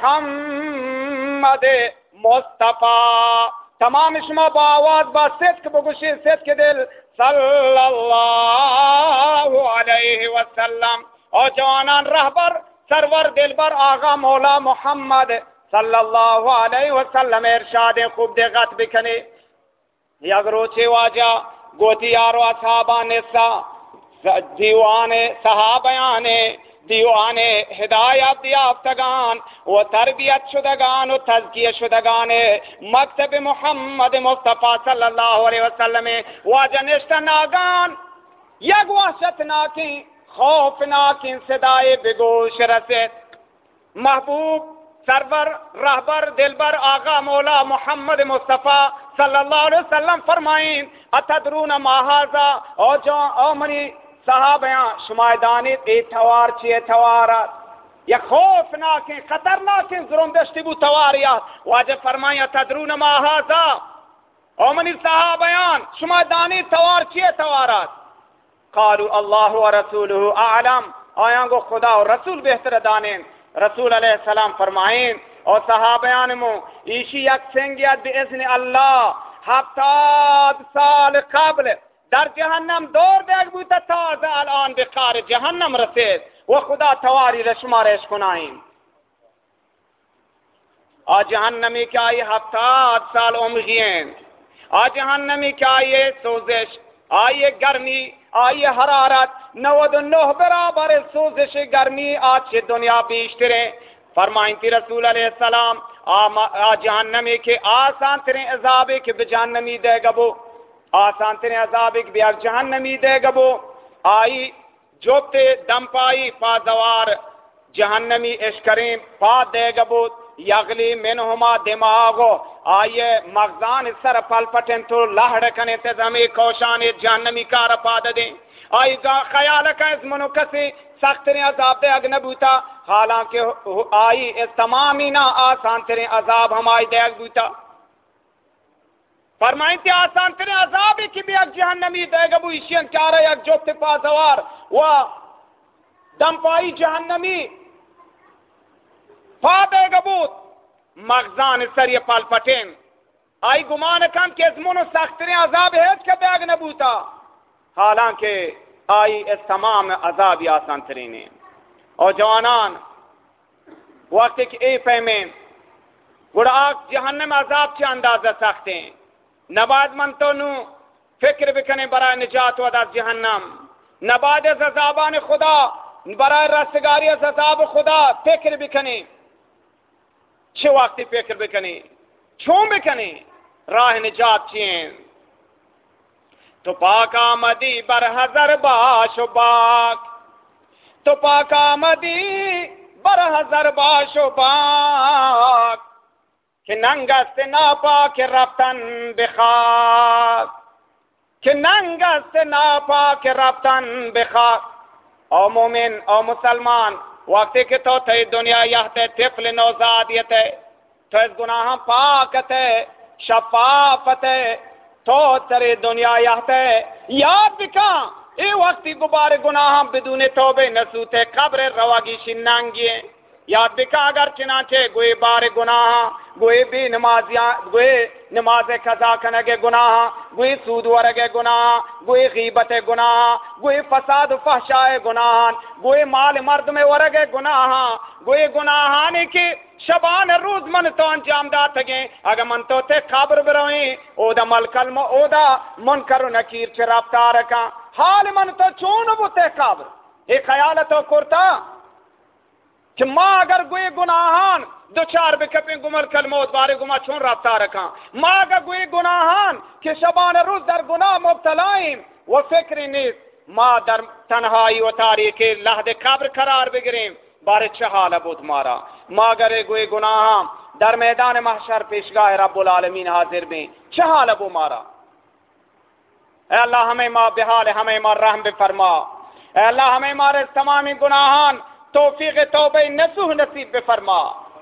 محمد مصطفیٰ تمام شما با آواز با صدق بگوشی صدق دل صلی اللہ علیہ وسلم اور جوانان رہبر سرور دلبر آغا مولا محمد صلی اللہ علیہ وسلم ارشاد خوب دقت بکنے یک روچے واجہ گوتی یارو اصحابان نسا دیوان صحابیان دیوانه هدایت یافتگان و تربیت شدگان و تزکیه شدگان مکتب محمد مصطفی صلی الله علیه وسلم واجه نشتناگان یک وحشتناکی خوفناکی صدای بگوش رسید. محبوب سرور رهبر دلبر آقا مولا محمد مصطفی صلی الله علیه وسلم فرمائیں اتدرون ما هذا او منی صحابیاں شما دانید ای توار چیه توارات یا خوفناک خطرناک زرندشتی بو تواریات واجب فرمائیں اتدرون ما هذا او منی صحابیان شما دانید توار چیه توارات قالوا الله ورسوله اعلم آیاں گو خدا و رسول بہتر دانین. رسول علیہ السلام فرمائیں اور صحابیان مو ایشی یک سنگیت باذن اللہ 70 سال قبل در جهنم دور دیگ بوتا تازه الان به قار جهنم رسید و خدا تواری رشمارش کنائیں. آ جهنمی که آئی 70 سال عمرین آ جهنمی که آئی سوزش آئی گرمی آئی حرارت 99 برابر سوزش گرمی آج دنیا بیشترے. فرمائیں تی رسول علیہ السلام جہنمی کے آسان ترین عذابی کے بجہنمی دے گبو آسان ترین عذابی کے بیاک جہنمی دے گبو آئی جوتے دم پائی پا دوار جہنمی اشکرین پا دے گبو یغلی منہما دماغو آئیے مغزان سر پل پٹن تو لہڑکنے تے زمی کوشان جہنمی کار پاد دیں آئی خیال کا اس منو کسی سخت ترین عذاب دے اگنبوتا حالانکہ آئی اس تمامی نا آسان ترین عذاب ہم آئی دے اگبوتا. فرمائیں تی آسان ترین عذابی کی بھی اگ جہنمی دے گبو ایشین کیا رہا یک جوت پاسوار و دم پائی جہنمی پا دے گبوت مغزان سری پال پٹین آئی گمان کم کہ اس منو سخت ترین عذاب ہے کہ بے اگنبوتا حالانکہ آئی اس تمام عذابی آسان ترین ہیں. اور جوانان وقت ایک اے فہمیں گوڑا آگ جہنم عذاب چے اندازہ سخت ہیں نباد من تو نو فکر بکنے برای نجات و از جہنم نباد از عذابان خدا برای رستگاری از عذاب خدا فکر بکنے چه وقتی فکر بکنے چون بکنے راہ نجات چین تو پاک آمدی بر حضر باش و باک تو پاک آمدی بر حضر باش و باک کہ ننگست ناپاک رفتن بخاک کہ ننگست ناپاک رفتن بخاک. او مومن او مسلمان وقتی کہ تو تی دنیا یہتے طفل نوزادیت ہے تو اس گناہ پاکت ہے شفافت ہے تو ترے دنیا یہتے یاد بکا اے وقتی گبار گناہ بدون توبے نسوت قبر رواگی شنانگیے یاد بکا اگر چنانچہ گوئے بار گناہ گوئے بھی گوئے نماز قضا کنگے گناہ گوئے سود ورگے گناہ گوئے غیبت گناہ گوئے فساد و فحشائے گناہ گوئے مال مرد میں ورگے گناہ گوئے گناہانے کی شبان روز من تو انجام دات گئے اگر من تو تے قبر بروئیں او دا ملکل او دا منکر و نکیر چھ رابطہ رکھا حال من تو چون بو تے قبر ایک خیالتو کرتا کہ ماں اگر گوئے گناہان دو چار بکپیں گمل کلموت بارے گما چون رابطہ رکھا ماں اگر گوئے گناہان کہ شبان روز در گناہ مبتلائیں وہ فکر نیست ماں در تنہائی و تاریخی لحظ قبر قرار بگریں بارے چہالہ بود مارا ماں اگر گوئے گناہان در میدان محشر پیشگاہ رب العالمین حاضر میں چہالہ بو مارا. اے اللہ ہمیں ماں بحال ہمیں ماں رحم بفرما. اے اللہ ہمیں مارے تمامی گناہان توفیق توبہ نصوح نصیب بفرما.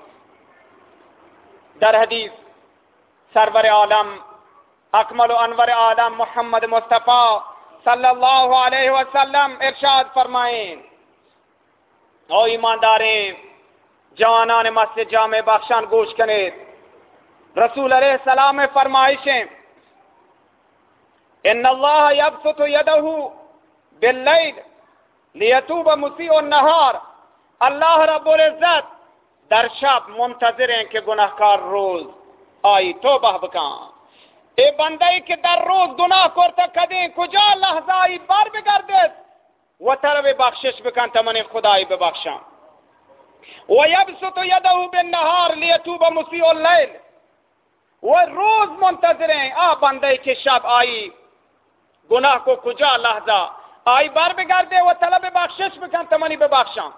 در حدیث سرور عالم اکمل و انور عالم محمد مصطفی صلی اللہ علیہ وسلم ارشاد فرمائیں او ایمانداریں جوانان مسجد جامع بخشان گوش کنید. رسول علیہ السلام فرمائشیں ان اللہ یبسط یدہ باللیل لیتوب مسیء النہار. اللہ رب العزت در شب منتظر ہیں کہ گناہکار روز آئی توبہ بکان. اے بندائی کہ در روز گناہ کرتا کدیں کجا لحظہ آئی بار بگردت و طلب بخشش بکن تا من خدای ببخشم. و یبسط یده بالنهار لیتوب مسیء اللیل، و روز منتظریں بندے کے شب آئی گناہ کو کجا لحظہ آئی بار بگردے و طلب بخشش بکن تا منی ببخشم.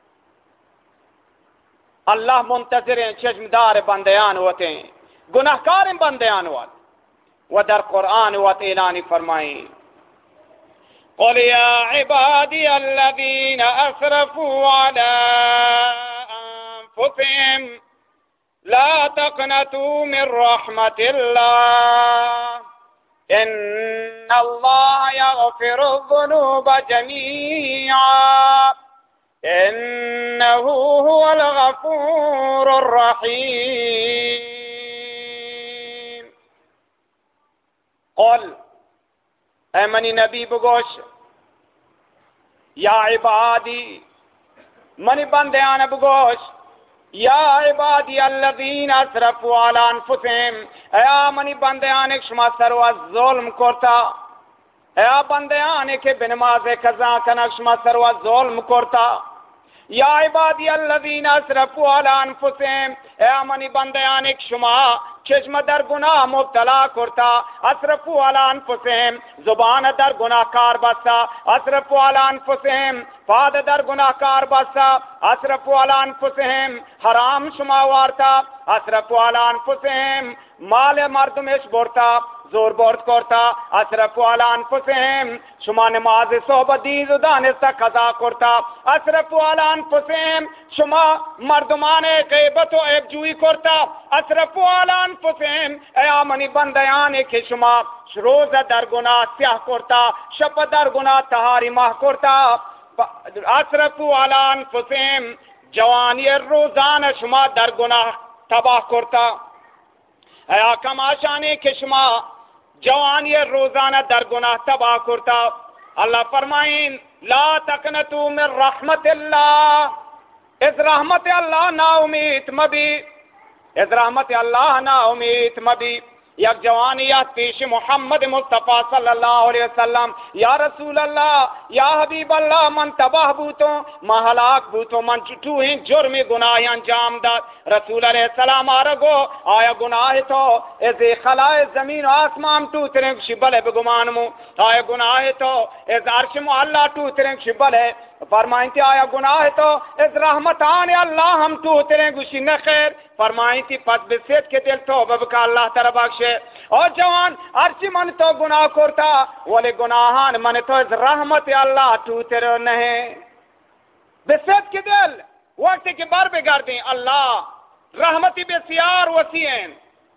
اللہ منتظریں چشمدار بندیان ہوتے ہیں، گناہکار بندیان ہوتے و در قرآن وات اعلان فرمائیں قل یا عبادی الذین اسرفوا علی انفسهم لا تقنطوا من رحمت اللہ ان اللہ یغفر الذنوب جمیعا انه هو الغفور الرحیم. قل اے منی نبی بگوش یا عبادی منی بندیان بگوش یا عبادی الذین اسرفوا علی انفسهم اے منی بندیان ایک شما سرو از ظلم کرتا اے بندیان کے بنماز قضا کنک شما سرو از ظلم کرتا یا عبادی الذین اسرفوا علی انفسهم اے منی بندیان ایک شما چشم در گناہ مبتلا کرتا اسرفوا علی انفسهم زبان در گناہ کار بستا اسرفوا علی انفسهم فاد در گناہ کار بستا اسرفوا علی انفسهم حرام شما وارتا اسرفوا علی انفسهم مال مردمش برتا زور برد کرتا اسرفوا علی انفسهم شما نماز صبح دیز و دانستا قضا کرتا اسرفوا علی انفسهم شما مردمان غیبت و عیب جوئی کرتا اسرفوا علی انفسهم اے آمنی بندیان کہ شما روز در گناہ سیاہ کرتا شب در گناہ تہاری ماہ کرتا اسرفوا علی انفسهم جوانی روزان شما در گناہ تباہ کرتا اے آکم آشانے کہ شما جوانی روزانہ در گناہ تباہ کرتا. اللہ فرمائیں لا تقنطوا من رحمت اللہ از رحمت اللہ نا امید مبی از رحمت اللہ نا امید مبی. یک جوانیت پیش محمد مصطفیٰ صلی اللہ علیہ وسلم یا رسول اللہ یا حبیب اللہ من تباہ بوتوں من ہلاک بوتوں من چٹوہیں جرم گناہ انجام داد. رسول علیہ السلام آرگو آیا گناہ تو از خلائے زمین و آسمان تو ترنگ شبل ہے بگمانمو آیا گناہ تو از عرش معلا تو ترنگ شبل ہے فرمائیں تھی آیا گناہ تو از رحمتان اللہ ہم تو ترنگ گوشی نخیر فرمائیں تھی پس بسیت کے دل توبہ بکا اللہ تر بخشے. اور جوان ارچی من تو گناہ کرتا ولی گناہان من تو از رحمت اللہ تو تر نہیں بسیت کے دل وقت کے بار بگردیں اللہ رحمتی بسیار وسیعین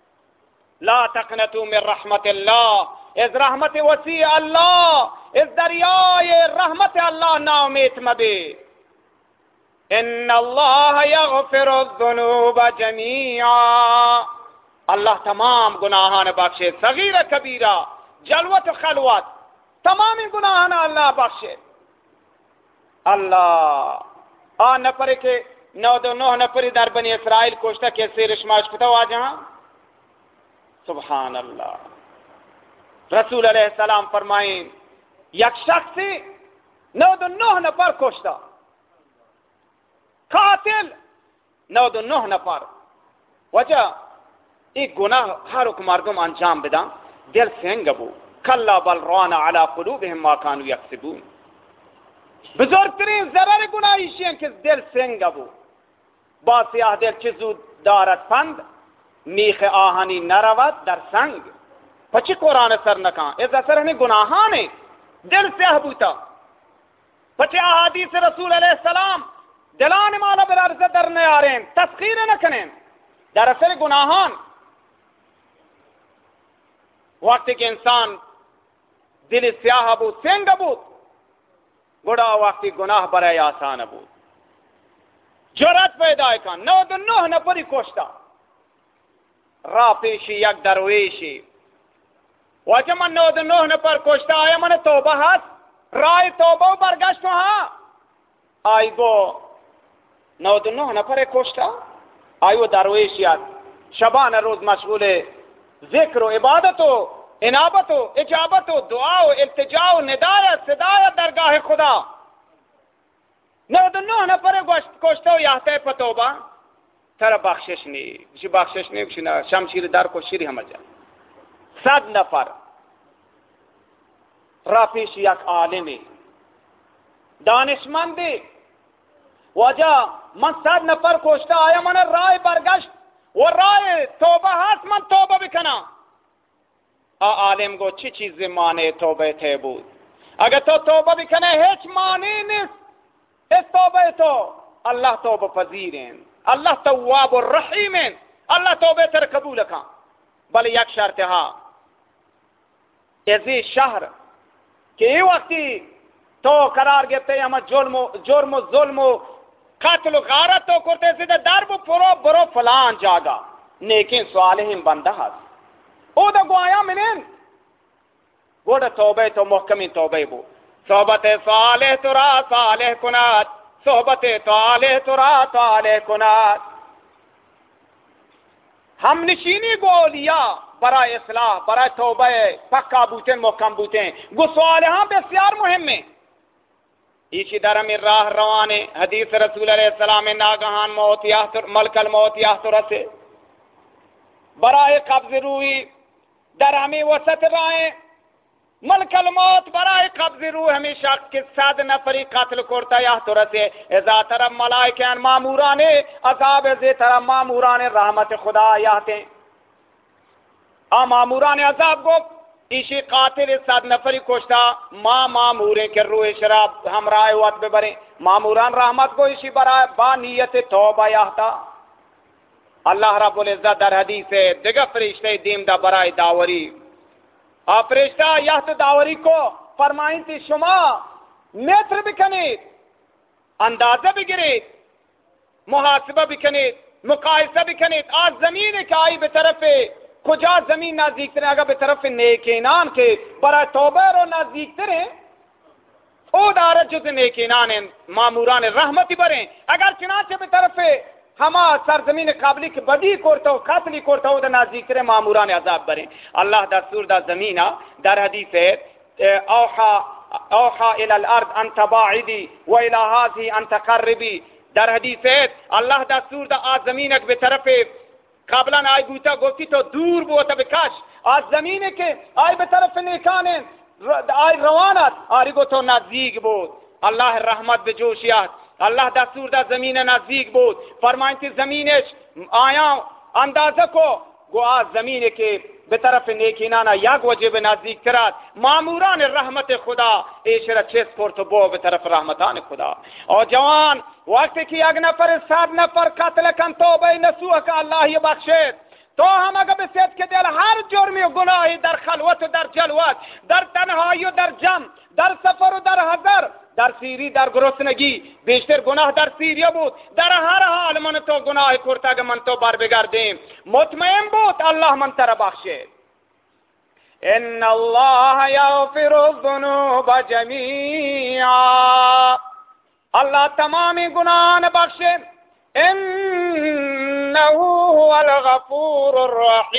لا تقنطوا من رحمت اللہ از رحمت وسیع اللہ از دریائے رحمت اللہ نا امید مبی. ان اللہ یغفر الذنوب جمیعا اللہ تمام گناہان بخشے صغیر کبیرہ جلوت و خلوت تمام گناہان اللہ بخشے. اللہ نپرے کے 9 نپری در بنی اسرائیل کوشتا کیسے رشماش پتا ہوا جہاں سبحان اللہ. رسول علیہ السلام فرمائیں یک شخص 9 نفر کوشتا قاتل 9 نفر وجہ ایک گناہ ہر ایک مردم انجام بدن دل سنگ بو کلا بل ران علی قلوبهم ما كانوا یکسبون. بزرگترین ضرر گناهی شین که دل سنگ بو با سیاه دل چه زود دارد پند میخ آهنی نرود در سنگ. پچی قرآن سر نکان از اثر ہمیں گناہانے دل سیاه بوتا پچی احادیث رسول علیہ السلام دلان مالا بالعرض در نیارین تسخیر نکنین در اثر گناہان. وقتی کہ انسان دل سیاہ بود سنگ بود گڑا وقتی گناہ برای آسان بود جرأت پیدا کن 9 نفری کشتا را پیشی یک درویشی وجہ من 9 نفر کشتا آیا من توبہ هست رای توبہ و برگشت ہاں آئی گو 9 نفر کشتا آئی وہ درویشیت شبان روز مشغول ذکر و عبادت و انابت و اجابت و دعا و التجا و ندایت صدایت درگاہ खुदा 99 नफर कोश्तो याते पतोबा तेरा बख्शिश नहीं कुछ शमशीर दार को शिरी हम जा 100 नफर राफिश यक आलिम दानिशमंद वजह मन 100 नफर कोश्ता आया मन राय बरगश्त वो राय तोबा हाथ मन तोबा बिकना आलिम को अच्छी चीजें माने तोबे थे बूद अगर तो तोबा बिकने हेच मानी निस इस तोबे तो अल्लाह तोबा पजीर हैं अल्लाह तव्वाब और रहीम हैं अल्लाह तोबे तेरे कबूल का बल यक शर्त हा ऐसी शहर के वक्ती तो करार गेते हम जुल्म कत्ल गारत तो करते से दरब पुरो बरो फलान जागा नेकिन सालिहिन बंदा ओ द गोया मिनेन गोड तौबे तो मुहकमी तौबे बो सोहबत सालेह तुरा सालेह कुनात सोहबत तालेह तुरा तालेह कुनात हम निशीनी गोलिया बरा इस्लाह बरा तौबे पक्का बूतें मुहकम बूतें गो सालेहां बेसियार मुहिम में इसी दर में राह रवाने हदीस रसूल अलैहि सलाम नागहान मौत याहतुर मलकल मौत याहतुर से बराए कब्ज रूही दर हमें वसत राए मलकल मौत बराए कब्ज रूह हमेशा के 100 नफरी कत्ल करता याहतुर से इज़ा तरब मलाइकान मामूराने अज़ाब से तरब मामूराने रहमत खुदा याहते आ मामूराने अज़ाब को इसी कातिल 100 नफरी कोश्ता मामूरे के रूह शराब हमराए वत बे बरे मामूरान रहमत को इसी बराए बा नियत तौबा याहता अल्लाह रब्बुल इज्जत दर हदीस है दिगा फरिश्ते दीम दा बराए दावरी आ फरिश्ता याहत दावरी को फरमाई थी शुमा नेत्र बिकने अंदाजा बिगरे मुहासिबा बिकने मुकायसा बिकने आज जमीन के आई बेतरफे खुजा जमीन नजदीक तेरे अगर बेतरफ नेकेनान के बरा तौबा रो नजदीक तेरे ओ दार जुद नेकेनान मामूरान रहमती बरे अगर चनाचे बेतरफ हमा सरजमीन काबली के बदी करता कत्ली करता हो नजदीक तेरे मामूरान अजाब बरे अल्लाह दस्तूर दा जमीना दर हदीस है औहा इलल अर्द अन तबाइदी व इला हाज़ी अन तक़र्रबी दर हदीस है अल्लाह दस्तूर दा आ जमीन के बेतरफ काबला ना आई गुता गोती तो दूर वो तब काश आज जमीन के आई बेतरफ निकाने आई रवानत आरी गो तो नजदीक बोध अल्लाह रहमत बेजोशियात अल्लाह दस्तूर दा जमीन नजदीक बोध फरमाइती जमीन आया अंदाजा को गो आज जमीन के बेतरफ नेकिनाना याग वजब नजदीक तरात मामूरान रहमत खुदा एशर चेस कोर तो बो बेतरफ रहमतान खुदा और जवान वक्त की अग नफर 7 नफर कत्ल कन तौबे नसूह का अल्लाह ये बख्शे तो हम अगर बेसेत के दिल हर जुर्म गुनाह दर खलवत दर जलवत दर तन्हाई दर जम दर सफर दर हजर दर सीरी दर गुरसनगी बेशतर गुनाह दर सीरिया बूत दर हर हाल मन तो गुनाह करता के मन तो बार बिगाड़ दे मुतमईन बूत अल्लाह मन तेरा बख्शे इन्नल्लाह यग़फिरु ज़ुनूब जमीआ अल्लाह तमामी गुनाह बख्शे इन्नहु हुवल गफूरुर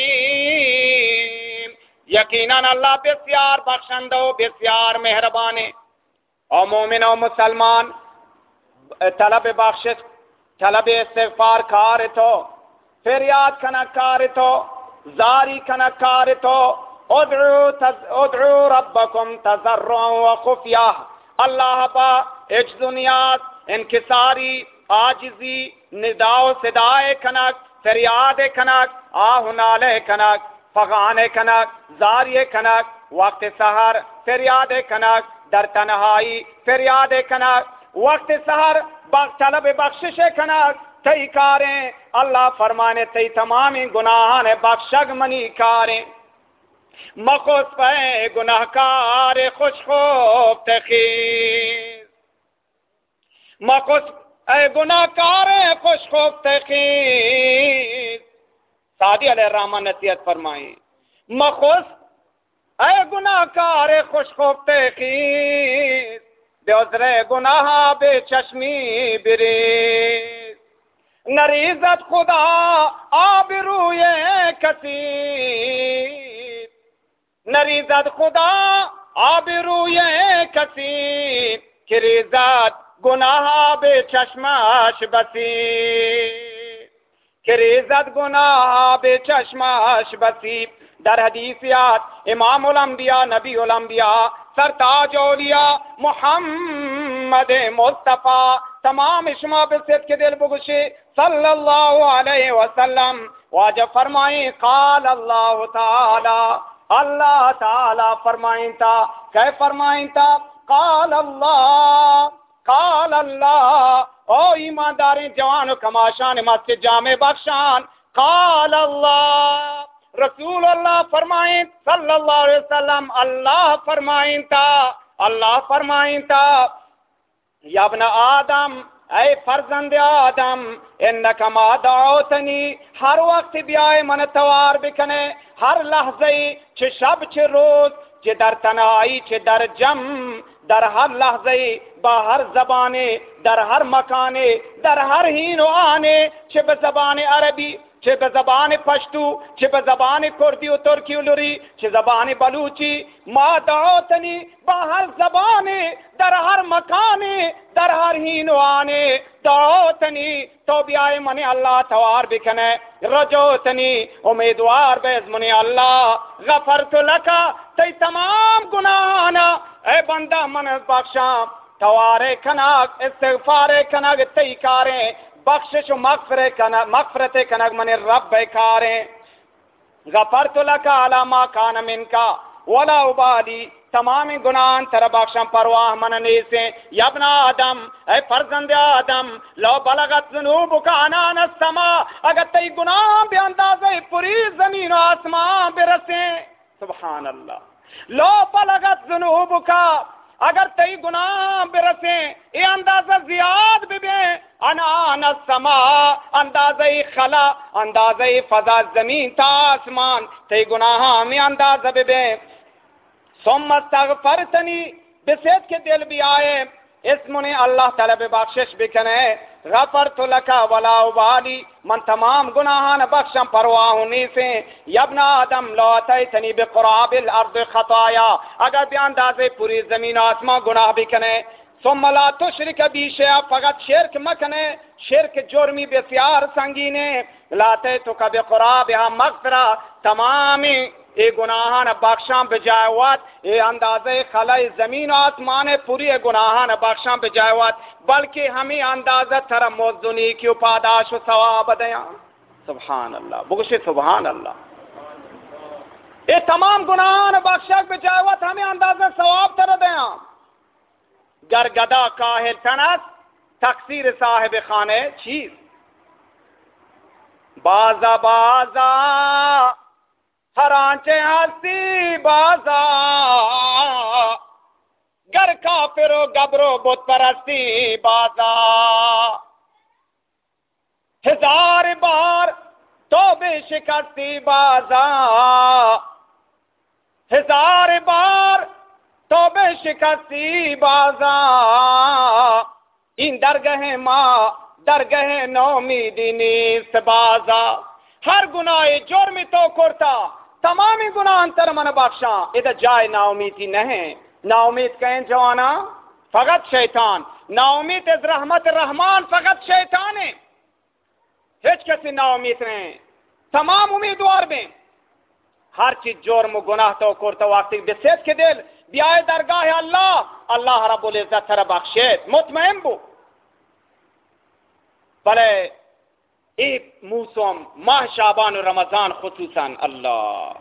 रहीम यकीनन अल्लाह बेसियार बख्शंदो बेसियार मेहरबान और मोमिन और मुसलमान तलब बख्शिश तलब इस्तिग़फ़ार कार तो फरियाद कना कार तो जारी कना कार तो उदउ रब्बकुम तज़र्रुअन व खुफ़िया अल्लाह बा इस दुनिया इनकिसारी आजिज़ी निदाओ सिदाए कनक फरियाद कनक आहुनाले कनक फगाने कनक जारी कनक वक्त सहर फरियाद कनक दर तन्हाई फरियाद कनक वक्त सहर तलब बख्शिश कनक तई कारें अल्लाह फरमाने तई तमामी गुनाह ने बख्शग मनी कारें मखुस पे गुनाहकार खुशखोब तखीर मखुस ए गुनाहकार खुशखोब तखीर सादी अलैहिर्रहमान नसीहत फरमाई मखुस ऐ गुनाहकार खुशखोब तखीर बेउज़्रे गुनाह बेचश्मी बिरीज़ नरीज़त खुदा आबरूए कसीर नरीज़त खुदा आबरूए कसीर که ریزد گناه به چشمش بسی، که ریزد گناه به چشمش بسی. در حدیثیات امام الانبیاء نبی الانبیاء سرتاج اولیاء محمد مصطفی تمام شما به صدق دل بگوشی صلی الله علیه و سلم واجب فرمائیں قال اللہ تعالی، اللہ تعالی فرمائیں تا کہ فرمائیں تا قال اللہ او ایماندار جوان و کماشان مسجد جامع بخشان قال اللہ رسول اللہ فرمائیں صلی اللہ علیہ وسلم اللہ فرمائیں تا یا ابن آدم اے فرزند آدم انک ما دعوتنی ہر وقت بیائے من توار بکنے ہر لحظه چه شب چه روز چه در تنهایی چه در جمع در هر لحظه با هر زبانه در هر مکانه در هر حین و آنه چه به زبان عربی چه به زبان پشتو چه به زبان کردی و ترکی و لوری چه زبان بلوچی ما دعوتنی با هر زبان در هر مکان در هر حین و آنه دعوتنی تو بیائے منی اللہ توار بکنے رجوتنی امیدوار بیز منی اللہ غفرت لکا تی تمام گناہانا اے بندہ من بخشاں توارے کناک استغفارے کناک تی کاریں بخشش و مغفرت کنگ من رب کاریں غفرت لکا علی ما کان منکا ولا ابالی تمام گناہان تر بخشم پرواہ من نیسیں یا ابن آدم اے فرزند آدم لو بلغت ذنوبک عنان السما اگر تی گناہ بے اندازے پوری زمین و آسمان برسیں سبحان اللہ لو بلغت ذنوبک اگر تی گناہ برسیں یہ اندازہ زیاد ببیں عنان السما اندازہ خلا اندازہ فضا زمین تا آسمان تی گناہ میں اندازہ ببیں ثم استغفرتنی بسید کے دل بھی آئے اس منی اللہ طلب بخشش بکنے غفرت لکا ولا ابالی من تمام گناہان بخشم پرواہونی سے یا ابن آدم لو اتیتنی بقراب الارض خطایا اگر بھی اندازے پوری زمین آسمان گناہ بکنے ثم لا تشرک بی شیئا فقط شرک مکنے شرک جرمی بسیار سنگینے لا تیتک بقرابها مغفرہ تمامی اے گناہان بخشاں بجائے اے اندازے خلائی زمین و آسمان پوری گناہان بخشاں بجائے بلکہ ہمیں اندازہ تر موزنی کی پاداش و ثواب دیاں سبحان اللہ بگوشی سبحان اللہ اے تمام گناہان بخشاں بجائے ہمیں اندازہ ثواب تر دیاں گرگدا کاہل تنس تقصیر صاحب خانے چیز بازا بازا ہر آنچے ہستی بازا گر کافر و گبرو بت پرستی بازا ہزار بار توبہ شکستی بازا ہزار بار توبہ شکستی بازا این درگہ ماں درگہ نومیدی نیست بازا ہر گناہ جرم تو کرتا تمامی گناہ انتر من بخشاں ادھا جائے نا امیدی نہیں نا امید کہیں جوانا فقط شیطان نا امید از رحمت الرحمن فقط شیطان ہے ہیچ کسی نا امید نہیں تمام امیدوار میں ہر چیز جرم و گناہ تو کرتا وقتی بسیت کے دل بیائے درگاہ اللہ رب العزت تر بخشید مطمئن بو بلے ای موسم ماہ شعبان و رمضان خصوصاً اللہ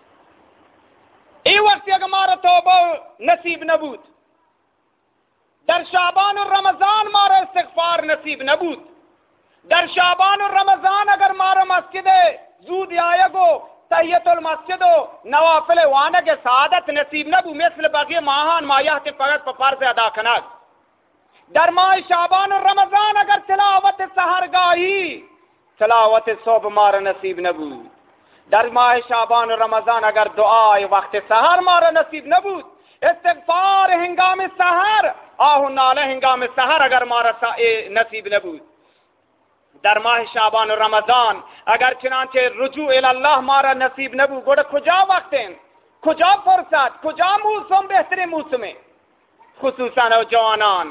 ای وقت اگر مارا توبہ نصیب نبود در شعبان و رمضان مارا استغفار نصیب نبود در شعبان و رمضان اگر مارا مسجد زود آئے گو تحیت المسجد و نوافل وانا کے سعادت نصیب نبو مثل بقیہ ماہان مایہت فقط پر فرض ادا کنک در ماہ شعبان و رمضان اگر تلاوت سحرگاہی تلاوت صبح مارا نصیب نبود در ماہ شعبان و رمضان اگر دعای وقت سحر مارا نصیب نبود استغفار ہنگام سحر آہ نالہ ہنگام سحر اگر مارا نصیب نبود در ماہ شعبان و رمضان اگر چنانچہ رجوع اللہ مارا نصیب نبود گوڑا کجا وقت ہیں کجا فرصت کجا موسم بہترین موسم ہے خصوصا جوانان.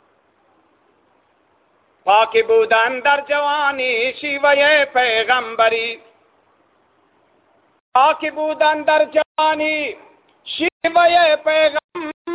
پاکی بودن در جوانی شیوه پیغمبری، پاکی بودن در جوانی شیوه پیغمبری